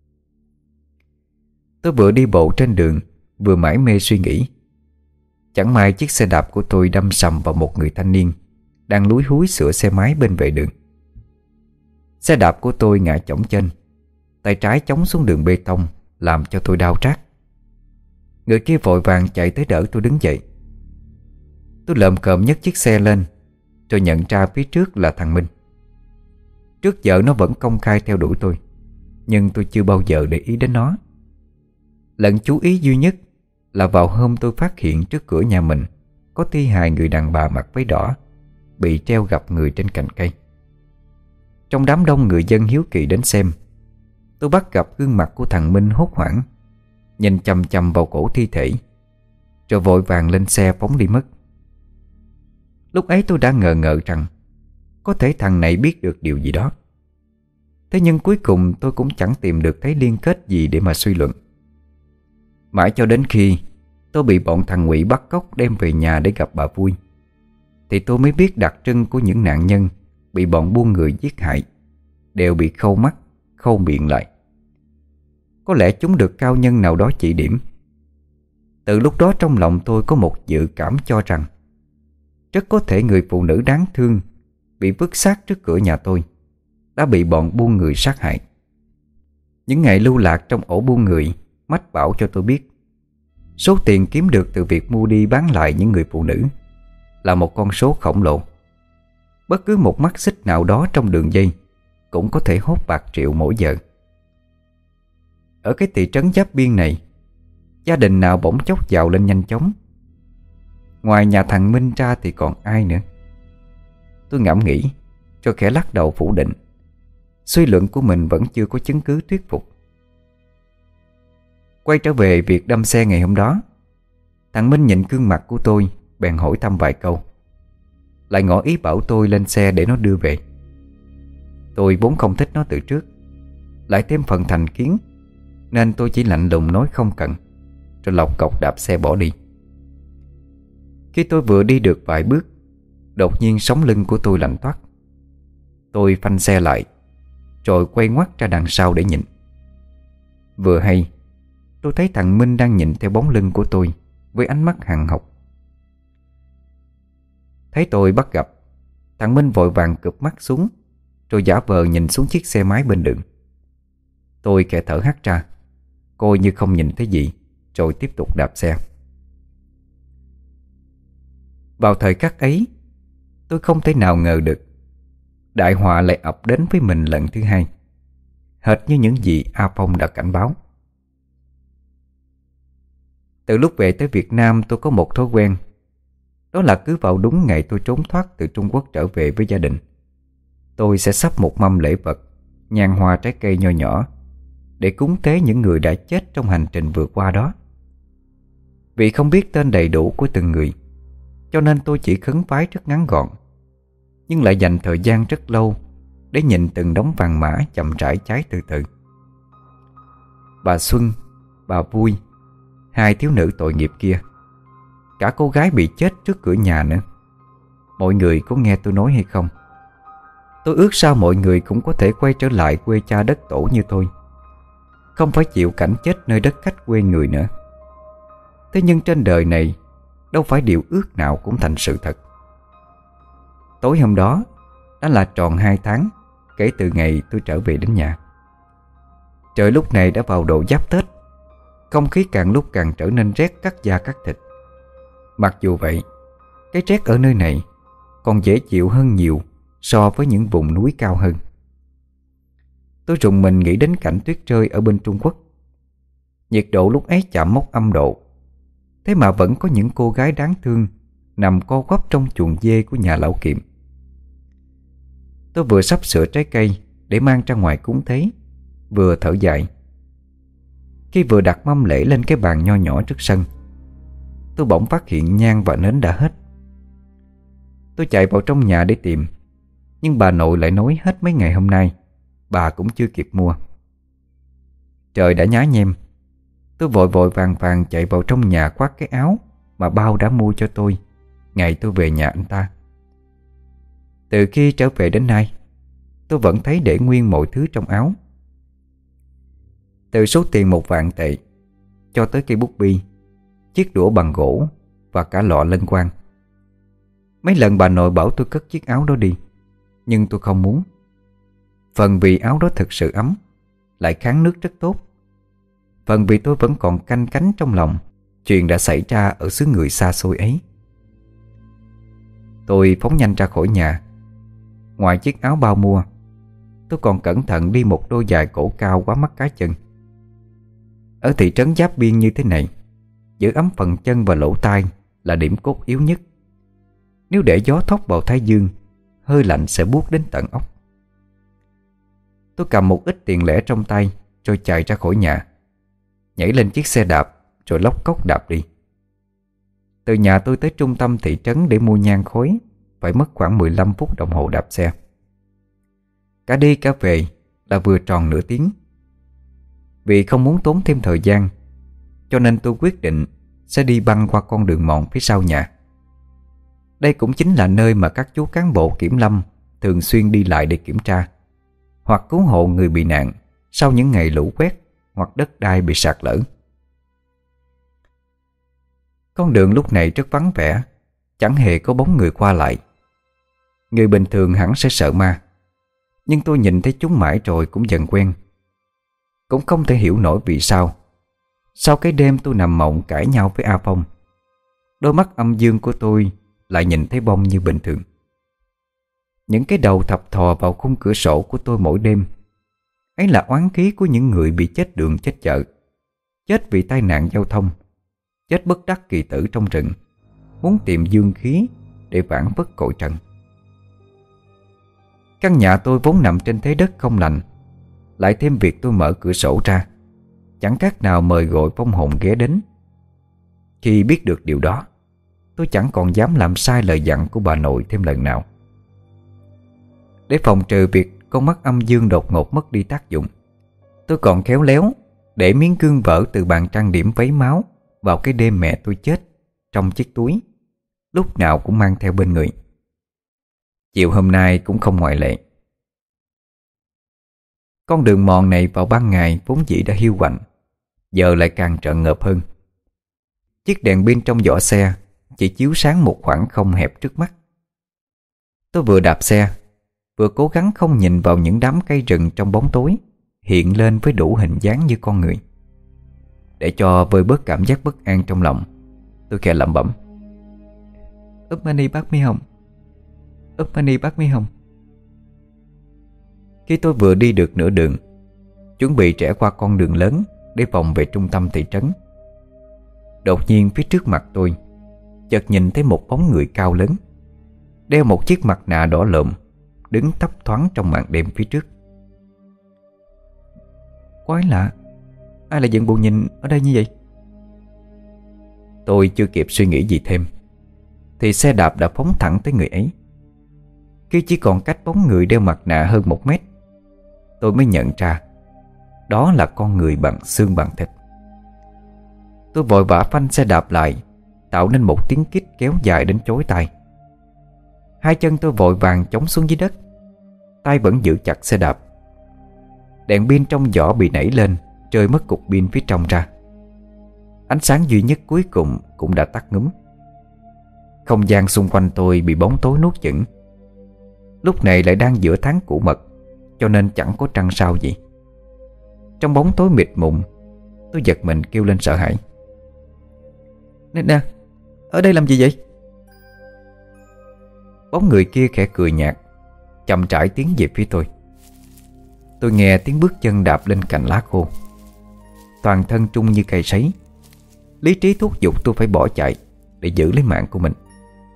Tôi vừa đi bộ trên đường, vừa mải mê suy nghĩ. Chẳng may chiếc xe đạp của tôi đâm sầm vào một người thanh niên đang lúi húi sửa xe máy bên vệ đường. Xe đạp của tôi ngã chỏng chân, tay trái chống xuống đường bê tông làm cho tôi đau rát. Người kia vội vàng chạy tới đỡ tôi đứng dậy. Tôi lợm cợm nhấc chiếc xe lên, rồi nhận ra phía trước là thằng Minh. Trước giờ nó vẫn công khai theo đuổi tôi, nhưng tôi chưa bao giờ để ý đến nó. Lần chú ý duy nhất là vào hôm tôi phát hiện trước cửa nhà mình có thi hài người đàn bà mặc váy đỏ bị treo gập người trên cành cây. Trong đám đông người dân hiếu kỳ đến xem, tôi bắt gặp gương mặt của thằng Minh hốt hoảng, nhìn chằm chằm vào cổ thi thể, rồi vội vàng lên xe phóng đi mất. Lúc ấy tôi đã ngờ ngợ rằng có thể thằng này biết được điều gì đó. Thế nhưng cuối cùng tôi cũng chẳng tìm được thấy liên kết gì để mà suy luận. Mãi cho đến khi tôi bị bọn thằng Ngụy bắt cóc đem về nhà để gặp bà Vui, thì tôi mới biết đặc trưng của những nạn nhân bị bọn buôn người giết hại đều bị khâu mắt, khâu miệng lại. Có lẽ chúng được cao nhân nào đó chỉ điểm. Từ lúc đó trong lòng tôi có một dự cảm cho rằng rất có thể người phụ nữ đáng thương bị vứt xác trước cửa nhà tôi đã bị bọn buôn người sát hại. Những ngày lưu lạc trong ổ buôn người mách bảo cho tôi biết số tiền kiếm được từ việc mua đi bán lại những người phụ nữ là một con số khổng lồ. Bất cứ một mắt xích nào đó trong đường dây cũng có thể hốt bạc triệu mỗi giờ. Ở cái thị trấn giáp biên này, gia đình nào bỗng chốc giàu lên nhanh chóng. Ngoài nhà thằng Minh ra thì còn ai nữa? Tôi ngẫm nghĩ rồi khẽ lắc đầu phủ định. Suy luận của mình vẫn chưa có chứng cứ thuyết phục. Quay trở về việc đâm xe ngày hôm đó, thằng Minh nhìn gương mặt của tôi bèn hỏi thăm vài câu, lại ngỏ ý bảo tôi lên xe để nó đưa về. Tôi vốn không thích nó từ trước, lại thêm phần thành kiến, nên tôi chỉ lạnh lùng nói không cần, rồi lọc cọc đạp xe bỏ đi. Khi tôi vừa đi được vài bước, đột nhiên sống lưng của tôi lạnh toát. Tôi phanh xe lại, rồi quay ngoắt ra đằng sau để nhìn. Vừa hay tôi thấy thằng Minh đang nhìn theo bóng lưng của tôi với ánh mắt hằn học. Thấy tôi bắt gặp, thằng Minh vội vàng cụp mắt xuống, rồi giả vờ nhìn xuống chiếc xe máy bên đường. Tôi khẽ thở hắt ra, coi như không nhìn thấy gì, rồi tiếp tục đạp xe. Vào thời khắc ấy, tôi không thể nào ngờ được đại họa lại ập đến với mình lần thứ hai, hệt như những gì A Phong đã cảnh báo. Từ lúc về tới Việt Nam, tôi có một thói quen, đó là cứ vào đúng ngày tôi trốn thoát từ Trung Quốc trở về với gia đình, tôi sẽ sắp một mâm lễ vật, nhang hoa trái cây nho nhỏ để cúng tế những người đã chết trong hành trình vừa qua đó. Vì không biết tên đầy đủ của từng người, cho nên tôi chỉ khấn vái rất ngắn gọn, nhưng lại dành thời gian rất lâu để nhìn từng đống vàng mã chậm rãi cháy từ từ. Bà Xuân, bà Vui, hai thiếu nữ tội nghiệp kia, cả cô gái bị chết trước cửa nhà nữa. Mọi người có nghe tôi nói hay không? Tôi ước sao mọi người cũng có thể quay trở lại quê cha đất tổ như tôi, không phải chịu cảnh chết nơi đất khách quê người nữa. Thế nhưng trên đời này, đâu phải điều ước nào cũng thành sự thật. Tối hôm đó đã là tròn hai tháng kể từ ngày tôi trở về đến nhà. Trời lúc này đã vào độ giáp Tết, không khí càng lúc càng trở nên rét cắt da cắt thịt. Mặc dù vậy, cái rét ở nơi này còn dễ chịu hơn nhiều so với những vùng núi cao hơn. Tôi rùng mình nghĩ đến cảnh tuyết rơi ở bên Trung Quốc. Nhiệt độ lúc ấy chạm mốc âm độ, thế mà vẫn có những cô gái đáng thương nằm co quắp trong chuồng dê của nhà lão Kiệm. Tôi vừa sắp sửa trái cây để mang ra ngoài cúng tế, vừa thở dài. Khi vừa đặt mâm lễ lên cái bàn nho nhỏ trước sân, tôi bỗng phát hiện nhang và nến đã hết. Tôi chạy vào trong nhà để tìm, nhưng bà nội lại nói hết mấy ngày hôm nay bà cũng chưa kịp mua. Trời đã nhá nhem, tôi vội vội vàng vàng chạy vào trong nhà khoác cái áo mà Bao đã mua cho tôi ngày tôi về nhà anh ta. Từ khi trở về đến nay, tôi vẫn thấy để nguyên mọi thứ trong áo, từ số tiền một vạn tệ cho tới cây bút bi, chiếc đũa bằng gỗ và cả lọ lân quang. Mấy lần bà nội bảo tôi cất chiếc áo đó đi, nhưng tôi không muốn. Phần vì áo đó thực sự ấm, lại kháng nước rất tốt. Phần vì tôi vẫn còn canh cánh trong lòng chuyện đã xảy ra ở xứ người xa xôi ấy. Tôi phóng nhanh ra khỏi nhà. Ngoài chiếc áo Bao mua, tôi còn cẩn thận đi một đôi giày cổ cao quá mắt cá chân. Ở thị trấn giáp biên như thế này, giữ ấm phần chân và lỗ tai là điểm cốt yếu nhất. Nếu để gió thốc vào thái dương, hơi lạnh sẽ buốt đến tận óc. Tôi cầm một ít tiền lẻ trong tay, rồi chạy ra khỏi nhà, nhảy lên chiếc xe đạp, rồi lóc cóc đạp đi. Từ nhà tôi tới trung tâm thị trấn để mua nhang khói phải mất khoảng mười lăm phút đồng hồ đạp xe. Cả đi cả về là vừa tròn nửa tiếng. Vì không muốn tốn thêm thời gian, cho nên tôi quyết định sẽ đi băng qua con đường mòn phía sau nhà. Đây cũng chính là nơi mà các chú cán bộ kiểm lâm thường xuyên đi lại để kiểm tra hoặc cứu hộ người bị nạn sau những ngày lũ quét hoặc đất đai bị sạt lở. Con đường lúc này rất vắng vẻ, chẳng hề có bóng người qua lại. Người bình thường hẳn sẽ sợ ma, nhưng tôi nhìn thấy chúng mãi rồi cũng dần quen. Cũng không thể hiểu nổi vì sao sau cái đêm tôi nằm mộng cãi nhau với A Phong, đôi mắt âm dương của tôi lại nhìn thấy bông như bình thường. Những cái đầu thập thò vào khung cửa sổ của tôi mỗi đêm, ấy là oán khí của những người bị chết đường chết chợ, chết vì tai nạn giao thông, chết bất đắc kỳ tử trong rừng, muốn tìm dương khí để vãn vất cội trần. Căn nhà tôi vốn nằm trên thế đất không lành, lại thêm việc tôi mở cửa sổ ra, chẳng khác nào mời gọi vong hồn ghé đến. Khi biết được điều đó, tôi chẳng còn dám làm sai lời dặn của bà nội thêm lần nào. Để phòng trừ việc con mắt âm dương đột ngột mất đi tác dụng. Tôi còn khéo léo để miếng gương vỡ từ bàn trang điểm váy máu vào cái đêm mẹ tôi chết trong chiếc túi, lúc nào cũng mang theo bên người. Chiều hôm nay cũng không ngoại lệ. Con đường mòn này vào ban ngày vốn dĩ đã hiu quạnh, giờ lại càng trợn ngợp hơn. Chiếc đèn pin trong giỏ xe chỉ chiếu sáng một khoảng không hẹp trước mắt. Tôi vừa đạp xe, vừa cố gắng không nhìn vào những đám cây rừng trong bóng tối hiện lên với đủ hình dáng như con người. Để cho vơi bớt cảm giác bất an trong lòng, tôi khẽ lẩm bẩm: "Úp mani bác mi hồng, úp mani bác mi hồng." Khi tôi vừa đi được nửa đường, chuẩn bị rẽ qua con đường lớn để vòng về trung tâm thị trấn, đột nhiên phía trước mặt tôi chợt nhìn thấy một bóng người cao lớn, đeo một chiếc mặt nạ đỏ lợm, đứng thấp thoáng trong màn đêm phía trước. Quái lạ, ai lại dựng bộ nhìn ở đây như vậy? Tôi chưa kịp suy nghĩ gì thêm thì xe đạp đã phóng thẳng tới người ấy. Khi chỉ còn cách bóng người đeo mặt nạ hơn một mét, tôi mới nhận ra đó là con người bằng xương bằng thịt. Tôi vội vã phanh xe đạp lại, tạo nên một tiếng kít kéo dài đến chói tai. Hai chân tôi vội vàng chống xuống dưới đất, tay vẫn giữ chặt xe đạp. Đèn pin trong giỏ bị nảy lên, rơi mất cục pin phía trong ra. Ánh sáng duy nhất cuối cùng cũng đã tắt ngúm. Không gian xung quanh tôi bị bóng tối nuốt chửng. Lúc này lại đang giữa tháng cũ mật, cho nên chẳng có trăng sao gì. Trong bóng tối mịt mùng, tôi giật mình kêu lên sợ hãi: Nè nè, ở đây làm gì vậy? Bóng người kia khẽ cười nhạt, chậm rãi tiến về phía tôi. Tôi nghe tiếng bước chân đạp lên cành lá khô. Toàn thân trung như cây sấy. Lý trí thúc giục tôi phải bỏ chạy để giữ lấy mạng của mình.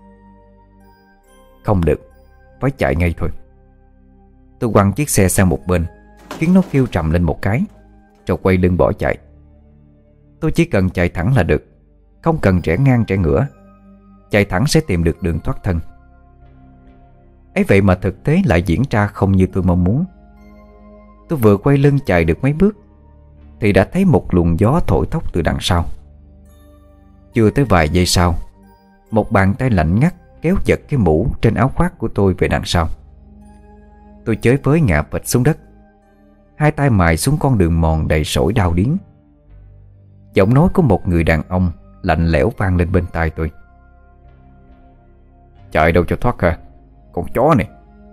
Không được, phải chạy ngay thôi. Tôi quăng chiếc xe sang một bên, khiến nó kêu trầm lên một cái, rồi quay lưng bỏ chạy. Tôi chỉ cần chạy thẳng là được, không cần rẽ ngang rẽ ngửa. Chạy thẳng sẽ tìm được đường thoát thân. Ấy vậy mà thực tế lại diễn ra không như tôi mong muốn. Tôi vừa quay lưng chạy được mấy bước thì đã thấy một luồng gió thổi thốc từ đằng sau. Chưa tới vài giây sau, một bàn tay lạnh ngắt kéo giật cái mũ trên áo khoác của tôi về đằng sau. Tôi chới với ngã phịch xuống đất, hai tay mài xuống con đường mòn đầy sỏi đau điếng. Giọng nói của một người đàn ông lạnh lẽo vang lên bên tai tôi: Chạy đâu cho thoát hả, con chó này?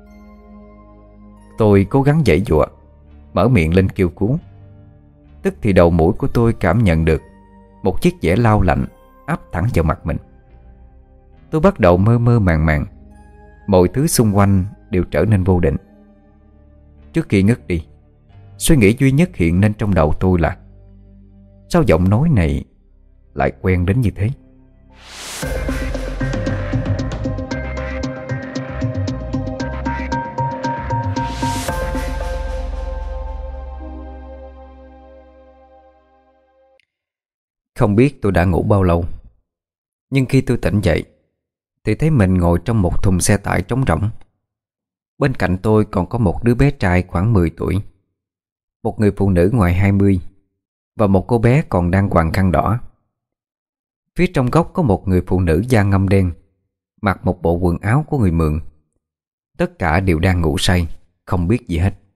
Tôi cố gắng giãy giụa, mở miệng lên kêu cứu. Tức thì đầu mũi của tôi cảm nhận được một chiếc dẻ lau lạnh áp thẳng vào mặt mình. Tôi bắt đầu mơ mơ màng màng, mọi thứ xung quanh đều trở nên vô định. Trước khi ngất đi, suy nghĩ duy nhất hiện lên trong đầu tôi là: sao giọng nói này lại quen đến như thế? Không biết tôi đã ngủ bao lâu, nhưng khi tôi tỉnh dậy thì thấy mình ngồi trong một thùng xe tải trống rỗng. Bên cạnh tôi còn có một đứa bé trai khoảng mười tuổi, một người phụ nữ ngoài hai mươi và một cô bé còn đang quàng khăn đỏ. Phía trong góc có một người phụ nữ da ngăm đen, mặc một bộ quần áo của người Mường. Tất cả đều đang ngủ say, không biết gì hết.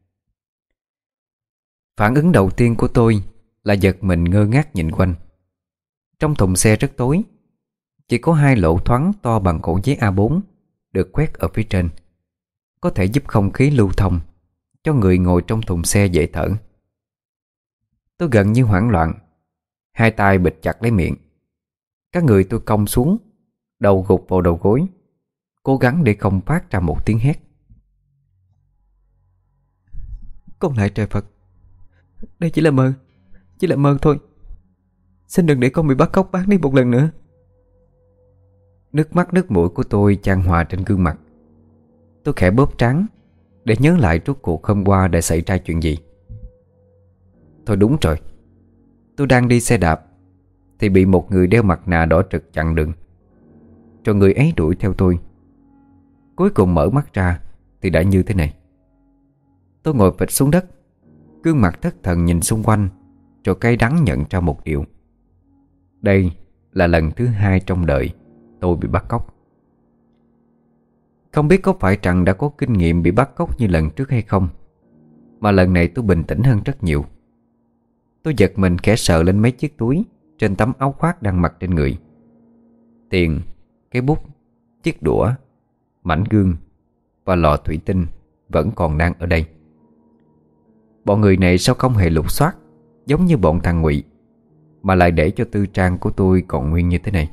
Phản ứng đầu tiên của tôi là giật mình ngơ ngác nhìn quanh. Trong thùng xe rất tối, chỉ có hai lỗ thoáng to bằng cổ giấy a bốn được quét ở phía trên, có thể giúp không khí lưu thông, cho người ngồi trong thùng xe dễ thở. Tôi gần như hoảng loạn, hai tay bịt chặt lấy miệng. Các người tôi cong xuống, đầu gục vào đầu gối, cố gắng để không phát ra một tiếng hét. Con lại trời Phật, đây chỉ là mơ, chỉ là mơ thôi. Xin đừng để con bị bắt cóc bán đi một lần nữa. Nước mắt nước mũi của tôi chan hòa trên gương mặt. Tôi khẽ bóp trán để nhớ lại rốt cuộc hôm qua đã xảy ra chuyện gì. Thôi đúng rồi, tôi đang đi xe đạp thì bị một người đeo mặt nạ đỏ trực chặn đường, rồi người ấy đuổi theo tôi. Cuối cùng mở mắt ra thì đã như thế này. Tôi ngồi phịch xuống đất, gương mặt thất thần nhìn xung quanh, rồi cay đắng nhận ra một điều. Đây là lần thứ hai trong đời tôi bị bắt cóc. Không biết có phải Trần đã có kinh nghiệm bị bắt cóc như lần trước hay không, mà lần này tôi bình tĩnh hơn rất nhiều. Tôi giật mình khẽ sờ lên mấy chiếc túi trên tấm áo khoác đang mặc trên người. Tiền, cái bút, chiếc đũa, mảnh gương và lọ thủy tinh vẫn còn đang ở đây. Bọn người này sao không hề lục soát giống như bọn thằng Ngụy, mà lại để cho tư trang của tôi còn nguyên như thế này.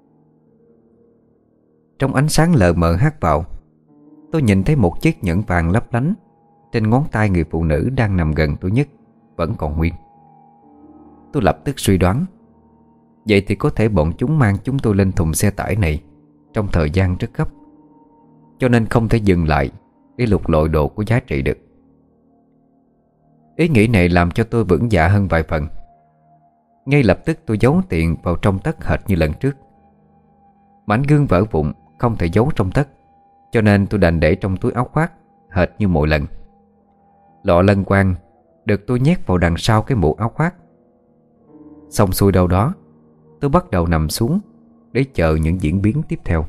Trong ánh sáng lờ mờ hắt vào, tôi nhìn thấy một chiếc nhẫn vàng lấp lánh trên ngón tay người phụ nữ đang nằm gần tôi nhất vẫn còn nguyên. Tôi lập tức suy đoán, vậy thì có thể bọn chúng mang chúng tôi lên thùng xe tải này trong thời gian rất gấp, cho nên không thể dừng lại để lục lọi đồ có giá trị được. Ý nghĩ này làm cho tôi vững dạ hơn vài phần. Ngay lập tức tôi giấu tiền vào trong tất hệt như lần trước. Mảnh gương vỡ vụn không thể giấu trong tất, cho nên tôi đành để trong túi áo khoác hệt như mọi lần. Lọ lân quang được tôi nhét vào đằng sau cái mũ áo khoác. Xong xuôi đâu đó, tôi bắt đầu nằm xuống để chờ những diễn biến tiếp theo.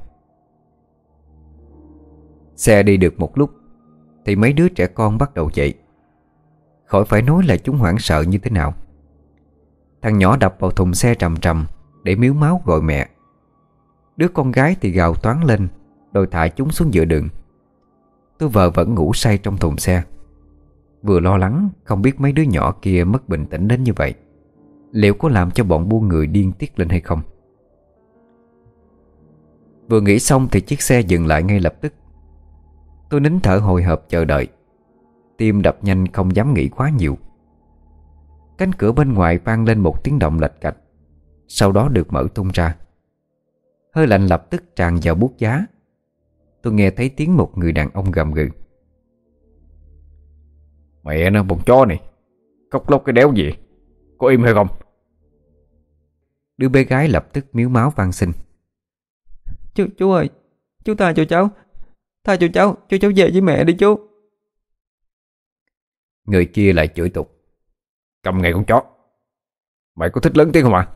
Xe đi được một lúc thì mấy đứa trẻ con bắt đầu chạy. Khỏi phải nói là chúng hoảng sợ như thế nào. Thằng nhỏ đập vào thùng xe trầm trầm để miếu máu gọi mẹ. Đứa con gái thì gào toáng lên rồi thả chúng xuống giữa đường. Tôi vờ vẫn ngủ say trong thùng xe, vừa lo lắng không biết mấy đứa nhỏ kia mất bình tĩnh đến như vậy, liệu có làm cho bọn buôn người điên tiết lên hay không. Vừa nghĩ xong thì chiếc xe dừng lại ngay lập tức. Tôi nín thở hồi hộp chờ đợi, tim đập nhanh không dám nghĩ quá nhiều. Cánh cửa bên ngoài vang lên một tiếng động lạch cạch, sau đó được mở tung ra. Hơi lạnh lập tức tràn vào buốt giá. Tôi nghe thấy tiếng một người đàn ông gầm gừ: "Mẹ nó, bọn chó này cóc lóc cái đéo gì, có im hay không?" Đứa bé gái lập tức miếu máu van xin: Chú, chú ơi, chú tha cho cháu, tha cho cháu, cho cháu về với mẹ đi chú." Người kia lại chửi tục: "Cầm ngay con chó, mày có thích lớn tiếng không à?"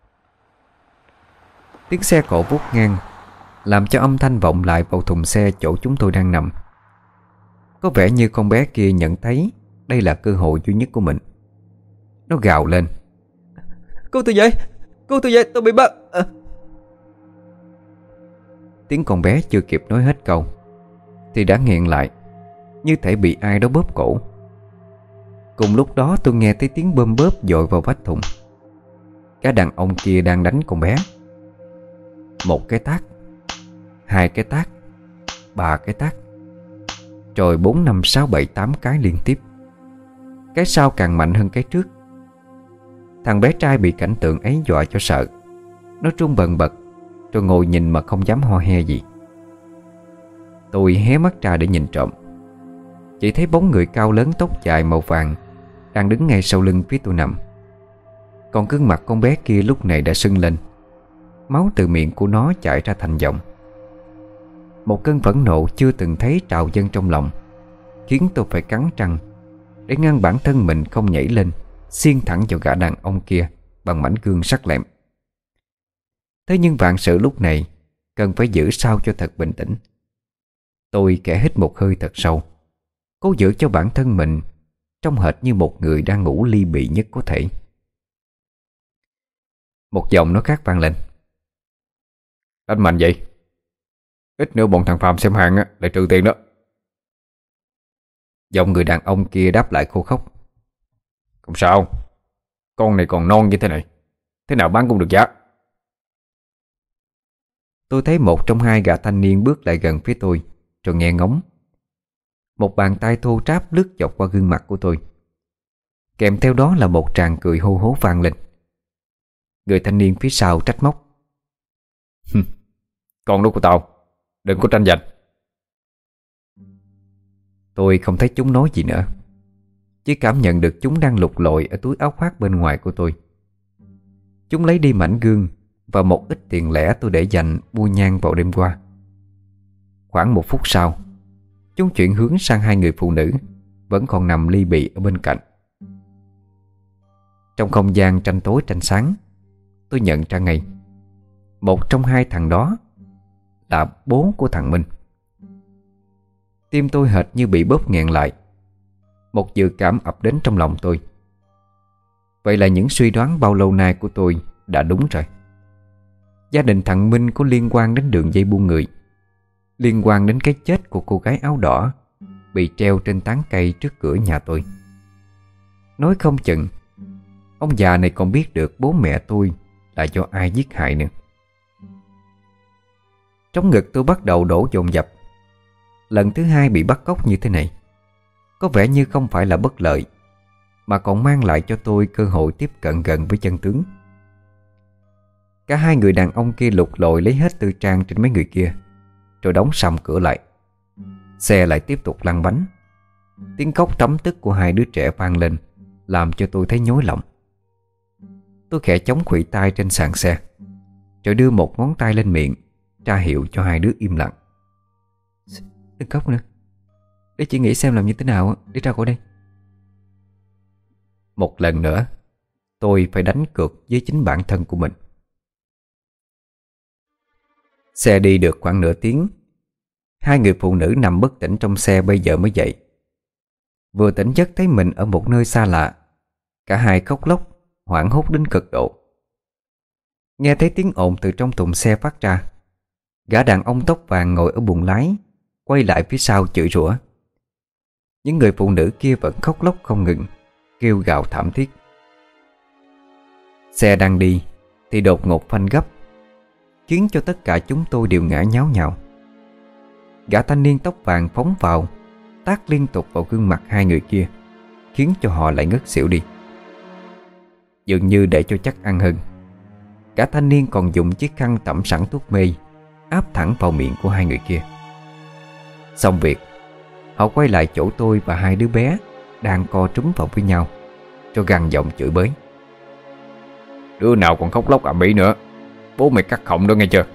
Tiếng xe cộ vút ngang làm cho âm thanh vọng lại vào thùng xe chỗ chúng tôi đang nằm. Có vẻ như con bé kia nhận thấy đây là cơ hội duy nhất của mình. Nó gào lên: "Cứu tôi với, cứu tôi với, tôi bị bắt à." Tiếng con bé chưa kịp nói hết câu thì đã nghẹn lại, như thể bị ai đó bóp cổ. Cùng lúc đó tôi nghe thấy tiếng bơm bóp dội vào vách thùng. Cái đàn ông kia đang đánh con bé. Một cái tát, hai cái tát, ba cái tát, rồi bốn năm sáu bảy tám cái liên tiếp. Cái sau càng mạnh hơn cái trước. Thằng bé trai bị cảnh tượng ấy dọa cho sợ. Nó run bần bật rồi ngồi nhìn mà không dám ho he gì. Tôi hé mắt ra để nhìn trộm. Chỉ thấy bóng người cao lớn tóc dài màu vàng đang đứng ngay sau lưng phía tôi nằm. Còn gương mặt con bé kia lúc này đã sưng lên. Máu từ miệng của nó chảy ra thành dòng. Một cơn phẫn nộ chưa từng thấy trào dâng trong lòng, khiến tôi phải cắn răng để ngăn bản thân mình không nhảy lên xiên thẳng vào gã đàn ông kia bằng mảnh gương sắc lẹm. Thế nhưng vạn sự lúc này cần phải giữ sao cho thật bình tĩnh. Tôi khẽ hít một hơi thật sâu, cố giữ cho bản thân mình trông hệt như một người đang ngủ ly bì nhất có thể. Một giọng nói khác vang lên: "Đánh mạnh vậy, ít nữa bọn thằng Phạm xem hàng á, lại trừ tiền đó." Giọng người đàn ông kia đáp lại khô khốc: "Không sao, con này còn non như thế này, thế nào bán cũng được giá." Tôi thấy một trong hai gã thanh niên bước lại gần phía tôi, rồi nghe ngóng. Một bàn tay thô ráp lướt dọc qua gương mặt của tôi, kèm theo đó là một tràng cười hô hố vang lên. Người thanh niên phía sau trách móc: "Con đó của tao, đừng có tranh giành." Tôi không thấy chúng nói gì nữa, chỉ cảm nhận được chúng đang lục lọi ở túi áo khoác bên ngoài của tôi. Chúng lấy đi mảnh gương và một ít tiền lẻ tôi để dành mua nhang vào đêm qua. Khoảng một phút sau, chúng chuyển hướng sang hai người phụ nữ vẫn còn nằm li bì ở bên cạnh. Trong không gian tranh tối tranh sáng, tôi nhận ra ngay một trong hai thằng đó là bố của thằng Minh. Tim tôi hệt như bị bóp nghẹn lại. Một dự cảm ập đến trong lòng tôi. Vậy là những suy đoán bao lâu nay của tôi đã đúng rồi. Gia đình thằng Minh có liên quan đến đường dây buôn người, liên quan đến cái chết của cô gái áo đỏ bị treo trên tán cây trước cửa nhà tôi. Nói không chừng ông già này còn biết được bố mẹ tôi là do ai giết hại nữa. Trong ngực tôi bắt đầu đổ dồn dập. Lần thứ hai bị bắt cóc như thế này có vẻ như không phải là bất lợi, mà còn mang lại cho tôi cơ hội tiếp cận gần với chân tướng. Cả hai người đàn ông kia lục lọi lấy hết tư trang trên mấy người kia, rồi đóng sầm cửa lại. Xe lại tiếp tục lăn bánh. Tiếng khóc trống tức của hai đứa trẻ vang lên, làm cho tôi thấy nhói lòng. Tôi khẽ chống khuỷu tay trên sàn xe, rồi đưa một ngón tay lên miệng, ra hiệu cho hai đứa im lặng. Đừng khóc nữa, để chị nghĩ xem làm như thế nào để ra khỏi đây. Một lần nữa tôi phải đánh cược với chính bản thân của mình. Xe đi được khoảng nửa tiếng, hai người phụ nữ nằm bất tỉnh trong xe bây giờ mới dậy. Vừa tỉnh giấc thấy mình ở một nơi xa lạ, cả hai khóc lóc, hoảng hốt đến cực độ. Nghe thấy tiếng ồn từ trong thùng xe phát ra, gã đàn ông tóc vàng ngồi ở buồng lái quay lại phía sau chửi rủa. Những người phụ nữ kia vẫn khóc lóc không ngừng, kêu gào thảm thiết. Xe đang đi thì đột ngột phanh gấp, khiến cho tất cả chúng tôi đều ngã nháo nhào. Gã thanh niên tóc vàng phóng vào, tát liên tục vào gương mặt hai người kia, khiến cho họ lại ngất xỉu đi. Dường như để cho chắc ăn hơn, gã thanh niên còn dùng chiếc khăn tẩm sẵn thuốc mê áp thẳng vào miệng của hai người kia. Xong việc, họ quay lại chỗ tôi và hai đứa bé đang co trúm vào với nhau, cho gằn giọng chửi bới. Đứa nào còn khóc lóc ầm ĩ nữa, bố mày cắt khổng đó nghe chưa?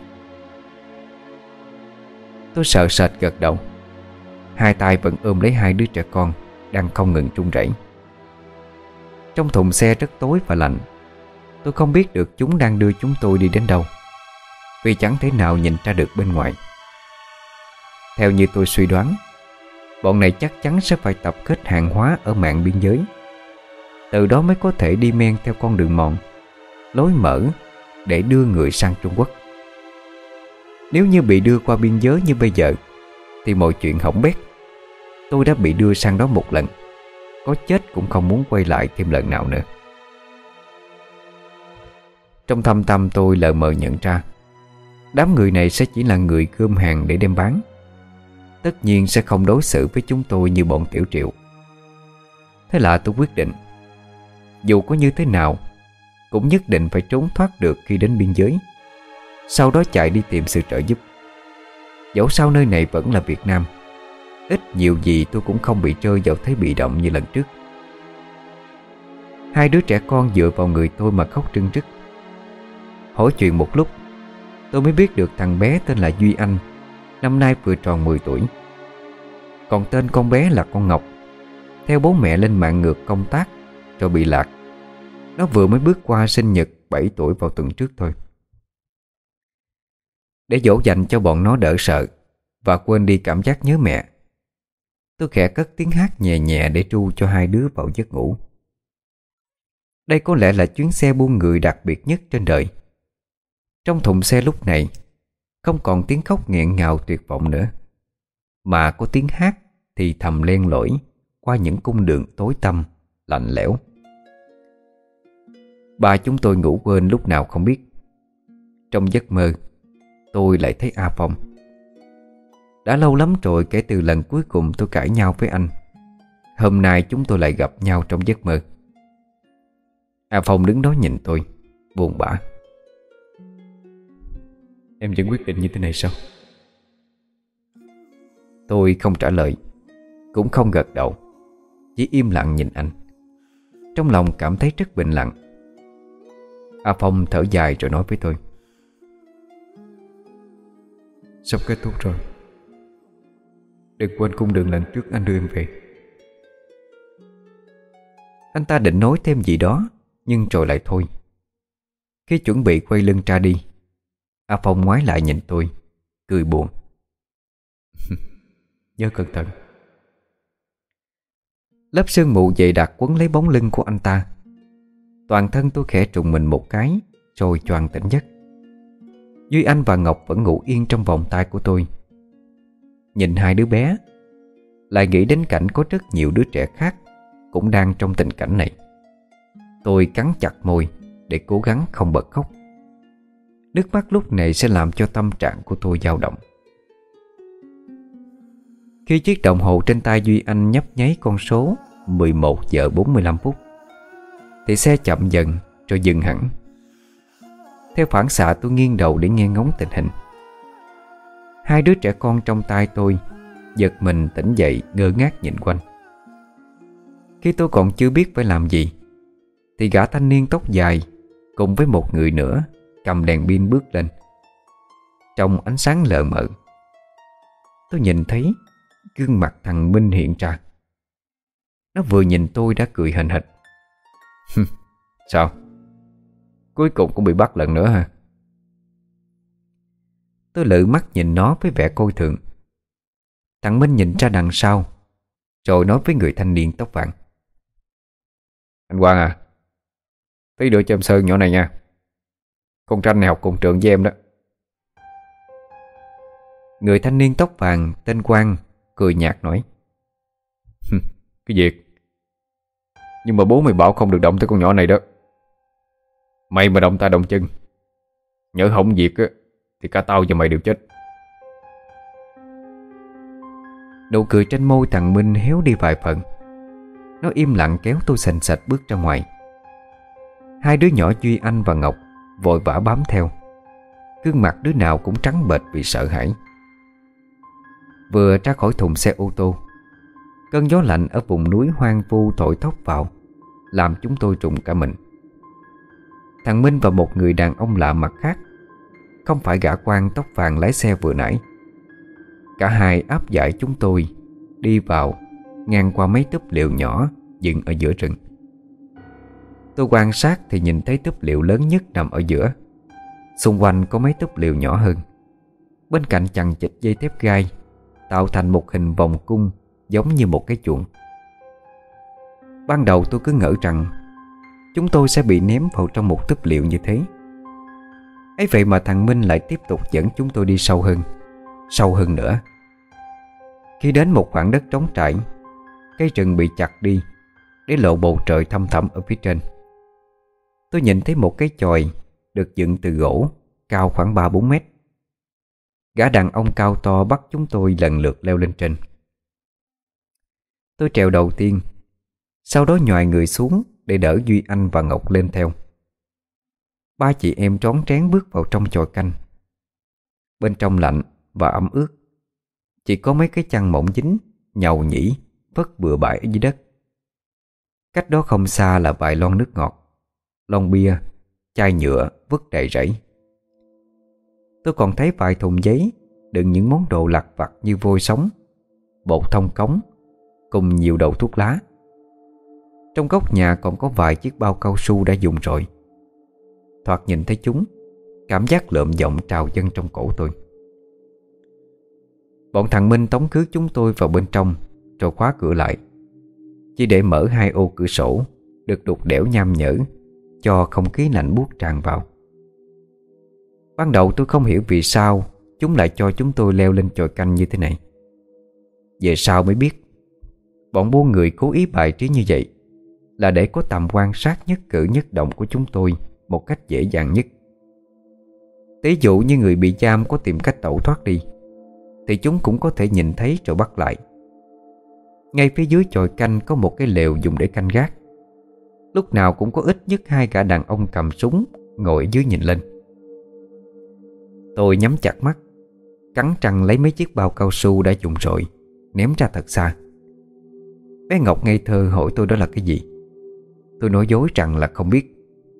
Tôi sợ sệt gật đầu. Hai tay vẫn ôm lấy hai đứa trẻ con đang không ngừng run rẩy. Trong thùng xe rất tối và lạnh. Tôi không biết được chúng đang đưa chúng tôi đi đến đâu, vì chẳng thể nào nhìn ra được bên ngoài. Theo như tôi suy đoán, bọn này chắc chắn sẽ phải tập kết hàng hóa ở mạn biên giới, từ đó mới có thể đi men theo con đường mòn, lối mở để đưa người sang Trung Quốc. Nếu như bị đưa qua biên giới như bây giờ thì mọi chuyện hỏng bét. Tôi đã bị đưa sang đó một lần, có chết cũng không muốn quay lại thêm lần nào nữa. Trong thâm tâm tôi lờ mờ nhận ra đám người này sẽ chỉ là người gom hàng để đem bán, tất nhiên sẽ không đối xử với chúng tôi như bọn tiểu triệu. Thế là tôi quyết định, dù có như thế nào cũng nhất định phải trốn thoát được khi đến biên giới, sau đó chạy đi tìm sự trợ giúp. Dẫu sao nơi này vẫn là Việt Nam, ít nhiều gì tôi cũng không bị rơi vào thế bị động như lần trước. Hai đứa trẻ con dựa vào người tôi mà khóc rưng rức. Hỏi chuyện một lúc, tôi mới biết được thằng bé tên là Duy Anh, năm nay vừa tròn mười tuổi. Còn tên con bé là con Ngọc, theo bố mẹ lên mạng ngược công tác rồi bị lạc. Nó vừa mới bước qua sinh nhật bảy tuổi vào tuần trước thôi. Để dỗ dành cho bọn nó đỡ sợ và quên đi cảm giác nhớ mẹ, tôi khẽ cất tiếng hát nhẹ nhẹ để tru cho hai đứa vào giấc ngủ. Đây có lẽ là chuyến xe buôn người đặc biệt nhất trên đời. Trong thùng xe lúc này không còn tiếng khóc nghẹn ngào tuyệt vọng nữa, mà có tiếng hát thì thầm len lỏi qua những cung đường tối tăm, lạnh lẽo. Ba chúng tôi ngủ quên lúc nào không biết. Trong giấc mơ, tôi lại thấy A Phong. Đã lâu lắm rồi kể từ lần cuối cùng tôi cãi nhau với anh. Hôm nay chúng tôi lại gặp nhau trong giấc mơ. A Phong đứng đó nhìn tôi, buồn bã. Em vẫn quyết định như thế này sao? Tôi không trả lời, cũng không gật đầu, chỉ im lặng nhìn anh. Trong lòng cảm thấy rất bình lặng. A Phong thở dài rồi nói với tôi. Sắp kết thúc rồi. Đừng quên cung đường lần trước anh đưa em về. Anh ta định nói thêm gì đó, nhưng rồi lại thôi. Khi chuẩn bị quay lưng ra đi, A Phong ngoái lại nhìn tôi, cười buồn. Nhớ cẩn thận. Lớp sương mù dày đặc quấn lấy bóng lưng của anh ta. Toàn thân tôi khẽ trùng mình một cái, rồi choàng tỉnh giấc. Duy Anh và Ngọc vẫn ngủ yên trong vòng tay của tôi. Nhìn hai đứa bé, lại nghĩ đến cảnh có rất nhiều đứa trẻ khác cũng đang trong tình cảnh này. Tôi cắn chặt môi để cố gắng không bật khóc. Nước mắt lúc này sẽ làm cho tâm trạng của tôi dao động. Khi chiếc đồng hồ trên tay Duy Anh nhấp nháy con số mười một giờ bốn mươi lăm phút, thì xe chậm dần rồi dừng hẳn. Theo phản xạ tôi nghiêng đầu để nghe ngóng tình hình. Hai đứa trẻ con trong tay tôi giật mình tỉnh dậy, ngơ ngác nhìn quanh. Khi tôi còn chưa biết phải làm gì, thì gã thanh niên tóc dài cùng với một người nữa cầm đèn pin bước lên. Trong ánh sáng lờ mờ, tôi nhìn thấy gương mặt thằng Minh hiện ra. Nó vừa nhìn tôi đã cười hềnh hệch. Sao? Cuối cùng cũng bị bắt lần nữa hả? Tôi lự mắt nhìn nó với vẻ coi thường. Thằng Minh nhìn ra đằng sau, rồi nói với người thanh niên tóc vàng. Anh Quang à, tí nữa cho em Sơn nhỏ này nha. Con Tranh này học cùng trường với em đó. Người thanh niên tóc vàng tên Quang cười nhạt nói. Cái việc? Nhưng mà bố mày bảo không được động tới con nhỏ này đó. Mày mà động tay động chân, nhỡ hỏng việc á, thì cả tao và mày đều chết. Nụ cười trên môi thằng Minh héo đi vài phần. Nó im lặng kéo tôi sành sạch bước ra ngoài. Hai đứa nhỏ Duy Anh và Ngọc vội vã bám theo. Gương mặt đứa nào cũng trắng bệch vì sợ hãi. Vừa ra khỏi thùng xe ô tô, cơn gió lạnh ở vùng núi hoang vu thổi thốc vào, làm chúng tôi rùng cả mình. Thằng Minh và một người đàn ông lạ mặt khác, không phải gã Quang tóc vàng lái xe vừa nãy. Cả hai áp giải chúng tôi đi vào, ngang qua mấy túp liều nhỏ dựng ở giữa rừng. Tôi quan sát thì nhìn thấy túp liều lớn nhất nằm ở giữa. Xung quanh có mấy túp liều nhỏ hơn. Bên cạnh chằng chịt dây thép gai, tạo thành một hình vòng cung giống như một cái chuông. Ban đầu tôi cứ ngỡ rằng chúng tôi sẽ bị ném vào trong một túp liều như thế. Ấy vậy mà thằng Minh lại tiếp tục dẫn chúng tôi đi sâu hơn, sâu hơn nữa. Khi đến một khoảng đất trống trải, cây rừng bị chặt đi để lộ bầu trời thăm thẳm ở phía trên. Tôi nhìn thấy một cái chòi được dựng từ gỗ, cao khoảng ba bốn mét. Gã đàn ông cao to bắt chúng tôi lần lượt leo lên trên. Tôi trèo đầu tiên, sau đó nhoài người xuống để đỡ Duy Anh và Ngọc lên theo. Ba chị em rón rén bước vào trong chòi canh. Bên trong lạnh và ẩm ướt, chỉ có mấy cái chăn mỏng dính, nhầu nhĩ, vất bừa bãi ở dưới đất. Cách đó không xa là vài lon nước ngọt, lon bia, chai nhựa vứt đầy rẫy. Tôi còn thấy vài thùng giấy đựng những món đồ lặt vặt như vôi sống, bột thông cống, cùng nhiều đầu thuốc lá. Trong góc nhà còn có vài chiếc bao cao su đã dùng rồi. Thoạt nhìn thấy chúng, cảm giác lợm giọng trào dâng trong cổ tôi. Bọn thằng Minh tống khứ chúng tôi vào bên trong, rồi khóa cửa lại, chỉ để mở hai ô cửa sổ được đục đẽo nham nhở, cho không khí lạnh buốt tràn vào. Ban đầu tôi không hiểu vì sao chúng lại cho chúng tôi leo lên chòi canh như thế này. Về sau mới biết, bọn buôn người cố ý bài trí như vậy là để có tầm quan sát nhất cử nhất động của chúng tôi một cách dễ dàng nhất. Ví dụ như người bị giam có tìm cách tẩu thoát đi, thì chúng cũng có thể nhìn thấy rồi bắt lại. Ngay phía dưới chòi canh có một cái lều dùng để canh gác. Lúc nào cũng có ít nhất hai gã đàn ông cầm súng ngồi ở dưới nhìn lên. Tôi nhắm chặt mắt, cắn răng lấy mấy chiếc bao cao su đã dùng rồi, ném ra thật xa. Bé Ngọc ngây thơ hỏi tôi đó là cái gì. Tôi nói dối rằng là không biết.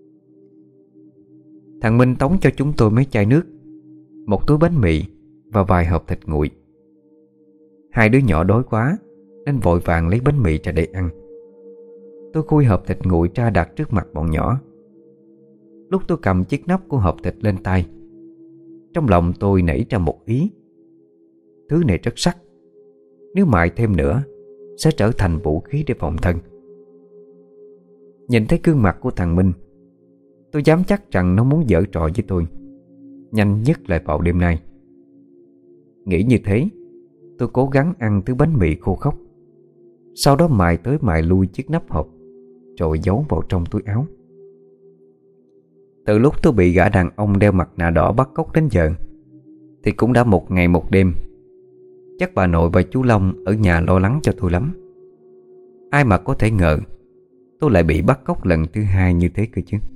Thằng Minh tống cho chúng tôi mấy chai nước, một túi bánh mì và vài hộp thịt nguội. Hai đứa nhỏ đói quá nên vội vàng lấy bánh mì ra để ăn. Tôi khui hộp thịt nguội ra đặt trước mặt bọn nhỏ. Lúc tôi cầm chiếc nắp của hộp thịt lên tay, trong lòng tôi nảy ra một ý. Thứ này rất sắc, nếu mài thêm nữa sẽ trở thành vũ khí để phòng thân. Nhìn thấy gương mặt của thằng Minh, tôi dám chắc rằng nó muốn giở trò với tôi, nhanh nhất là vào đêm nay. Nghĩ như thế, tôi cố gắng ăn thứ bánh mì khô khốc, sau đó mài tới mài lui chiếc nắp hộp, rồi giấu vào trong túi áo. Từ lúc tôi bị gã đàn ông đeo mặt nạ đỏ bắt cóc đến giờ thì cũng đã một ngày một đêm. Chắc bà nội và chú Long ở nhà lo lắng cho tôi lắm. Ai mà có thể ngờ tôi lại bị bắt cóc lần thứ hai như thế cơ chứ.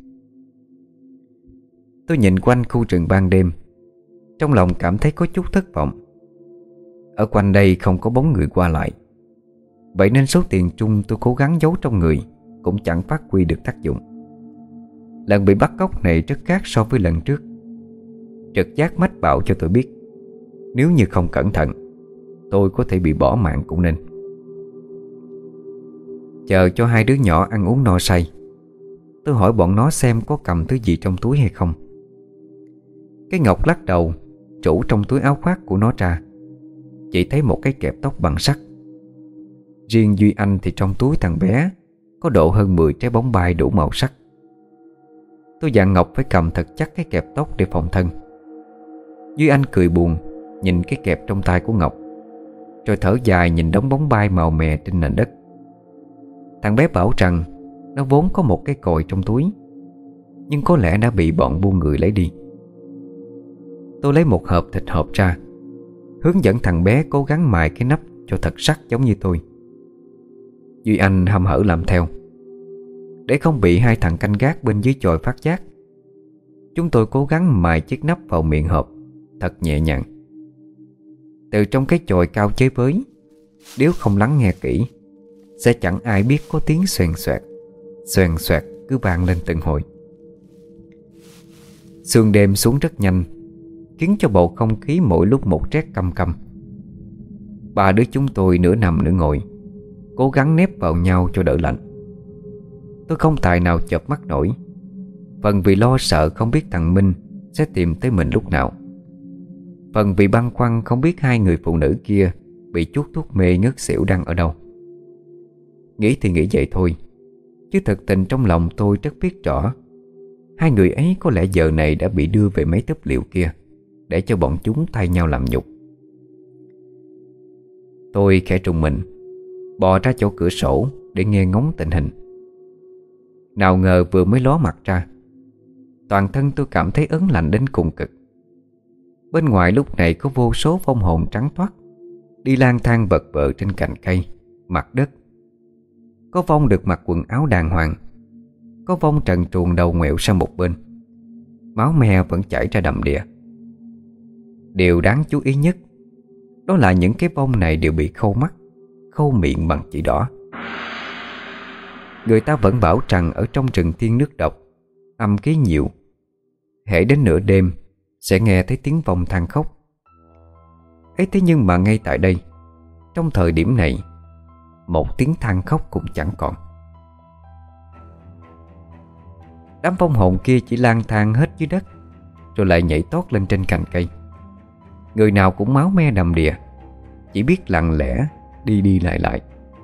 Tôi nhìn quanh khu rừng ban đêm, trong lòng cảm thấy có chút thất vọng. Ở quanh đây không có bóng người qua lại, vậy nên số tiền chung tôi cố gắng giấu trong người cũng chẳng phát huy được tác dụng. Lần bị bắt cóc này rất khác so với lần trước. Trực giác mách bảo cho tôi biết, nếu như không cẩn thận, tôi có thể bị bỏ mạng cũng nên. Chờ cho hai đứa nhỏ ăn uống no say, tôi hỏi bọn nó xem có cầm thứ gì trong túi hay không. Cái Ngọc lắc đầu, trũ trong túi áo khoác của nó ra, chỉ thấy một cái kẹp tóc bằng sắt. Riêng Duy Anh thì trong túi thằng bé có độ hơn mười trái bóng bay đủ màu sắc. Tôi dặn Ngọc phải cầm thật chắc cái kẹp tóc để phòng thân. Duy Anh cười buồn nhìn cái kẹp trong tay của Ngọc, rồi thở dài nhìn đống bóng bay màu mè trên nền đất. Thằng bé bảo rằng nó vốn có một cái còi trong túi, nhưng có lẽ đã bị bọn buôn người lấy đi. Tôi lấy một hộp thịt hộp ra, hướng dẫn thằng bé cố gắng mài cái nắp cho thật sắc giống như tôi. Duy Anh hăm hở làm theo. Để không bị hai thằng canh gác bên dưới chòi phát giác, chúng tôi cố gắng mài chiếc nắp vào miệng hộp thật nhẹ nhàng. Từ trong cái chòi cao chế với, nếu không lắng nghe kỹ, sẽ chẳng ai biết có tiếng xoèn xoẹt, xoèn xoẹt cứ vang lên từng hồi. Sương đêm xuống rất nhanh, khiến cho bầu không khí mỗi lúc một rét căm căm. Ba đứa chúng tôi nửa nằm nửa ngồi, cố gắng nép vào nhau cho đỡ lạnh. Tôi không tài nào chợp mắt nổi, phần vì lo sợ không biết thằng Minh sẽ tìm tới mình lúc nào, phần vì băn khoăn không biết hai người phụ nữ kia bị chuốt thuốc mê ngất xỉu đang ở đâu. Nghĩ thì nghĩ vậy thôi, chứ thực tình trong lòng tôi rất biết rõ hai người ấy có lẽ giờ này đã bị đưa về mấy túp liệu kia để cho bọn chúng thay nhau làm nhục. Tôi khẽ trùng mình, bò ra chỗ cửa sổ để nghe ngóng tình hình. Nào ngờ vừa mới ló mặt ra, toàn thân tôi cảm thấy ớn lạnh đến cùng cực. Bên ngoài lúc này có vô số vong hồn trắng toát đi lang thang vật vờ trên cành cây, mặt đất. Có vong được mặc quần áo đàng hoàng, có vong trần truồng đầu ngoẹo sang một bên, máu me vẫn chảy ra đầm đìa. Điều đáng chú ý nhất đó là những cái vong này đều bị khâu mắt, khâu miệng bằng chỉ đỏ. Người ta vẫn bảo rằng ở trong rừng thiên nước độc, âm khí nhiều, hễ đến nửa đêm sẽ nghe thấy tiếng vong than khóc. Ấy thế nhưng mà ngay tại đây, trong thời điểm này, một tiếng than khóc cũng chẳng còn. Đám vong hồn kia chỉ lang thang hết dưới đất, rồi lại nhảy tót lên trên cành cây. Người nào cũng máu me đầm đìa, chỉ biết lặng lẽ đi đi lại lại.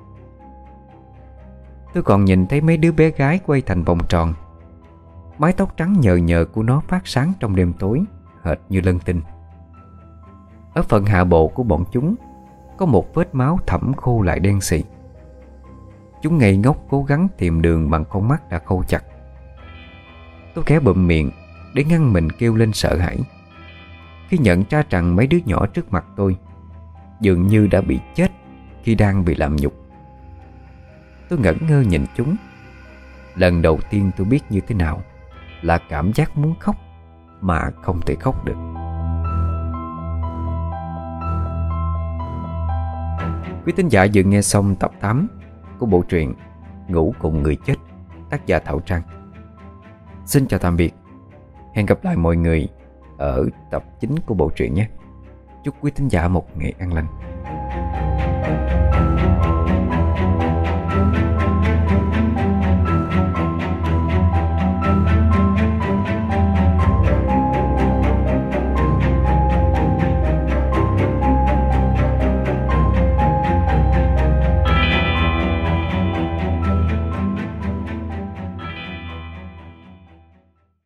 Tôi còn nhìn thấy mấy đứa bé gái quay thành vòng tròn, mái tóc trắng nhờ nhờ của nó phát sáng trong đêm tối, hệt như lân tinh. Ở phần hạ bộ của bọn chúng có một vết máu thẫm khô lại đen xì. Chúng ngây ngốc cố gắng tìm đường bằng con mắt đã khô chặt. Tôi khẽ bụm miệng để ngăn mình kêu lên sợ hãi khi nhận ra rằng mấy đứa nhỏ trước mặt tôi dường như đã bị chết khi đang bị làm nhục. Tôi ngẩn ngơ nhìn chúng. Lần đầu tiên tôi biết như thế nào là cảm giác muốn khóc mà không thể khóc được. Quý thính giả vừa nghe xong tập tám của bộ truyện Ngủ Cùng Người Chết, tác giả Thảo Trang. Xin chào tạm biệt. Hẹn gặp lại mọi người ở tập chín của bộ truyện nhé. Chúc quý thính giả một ngày an lành.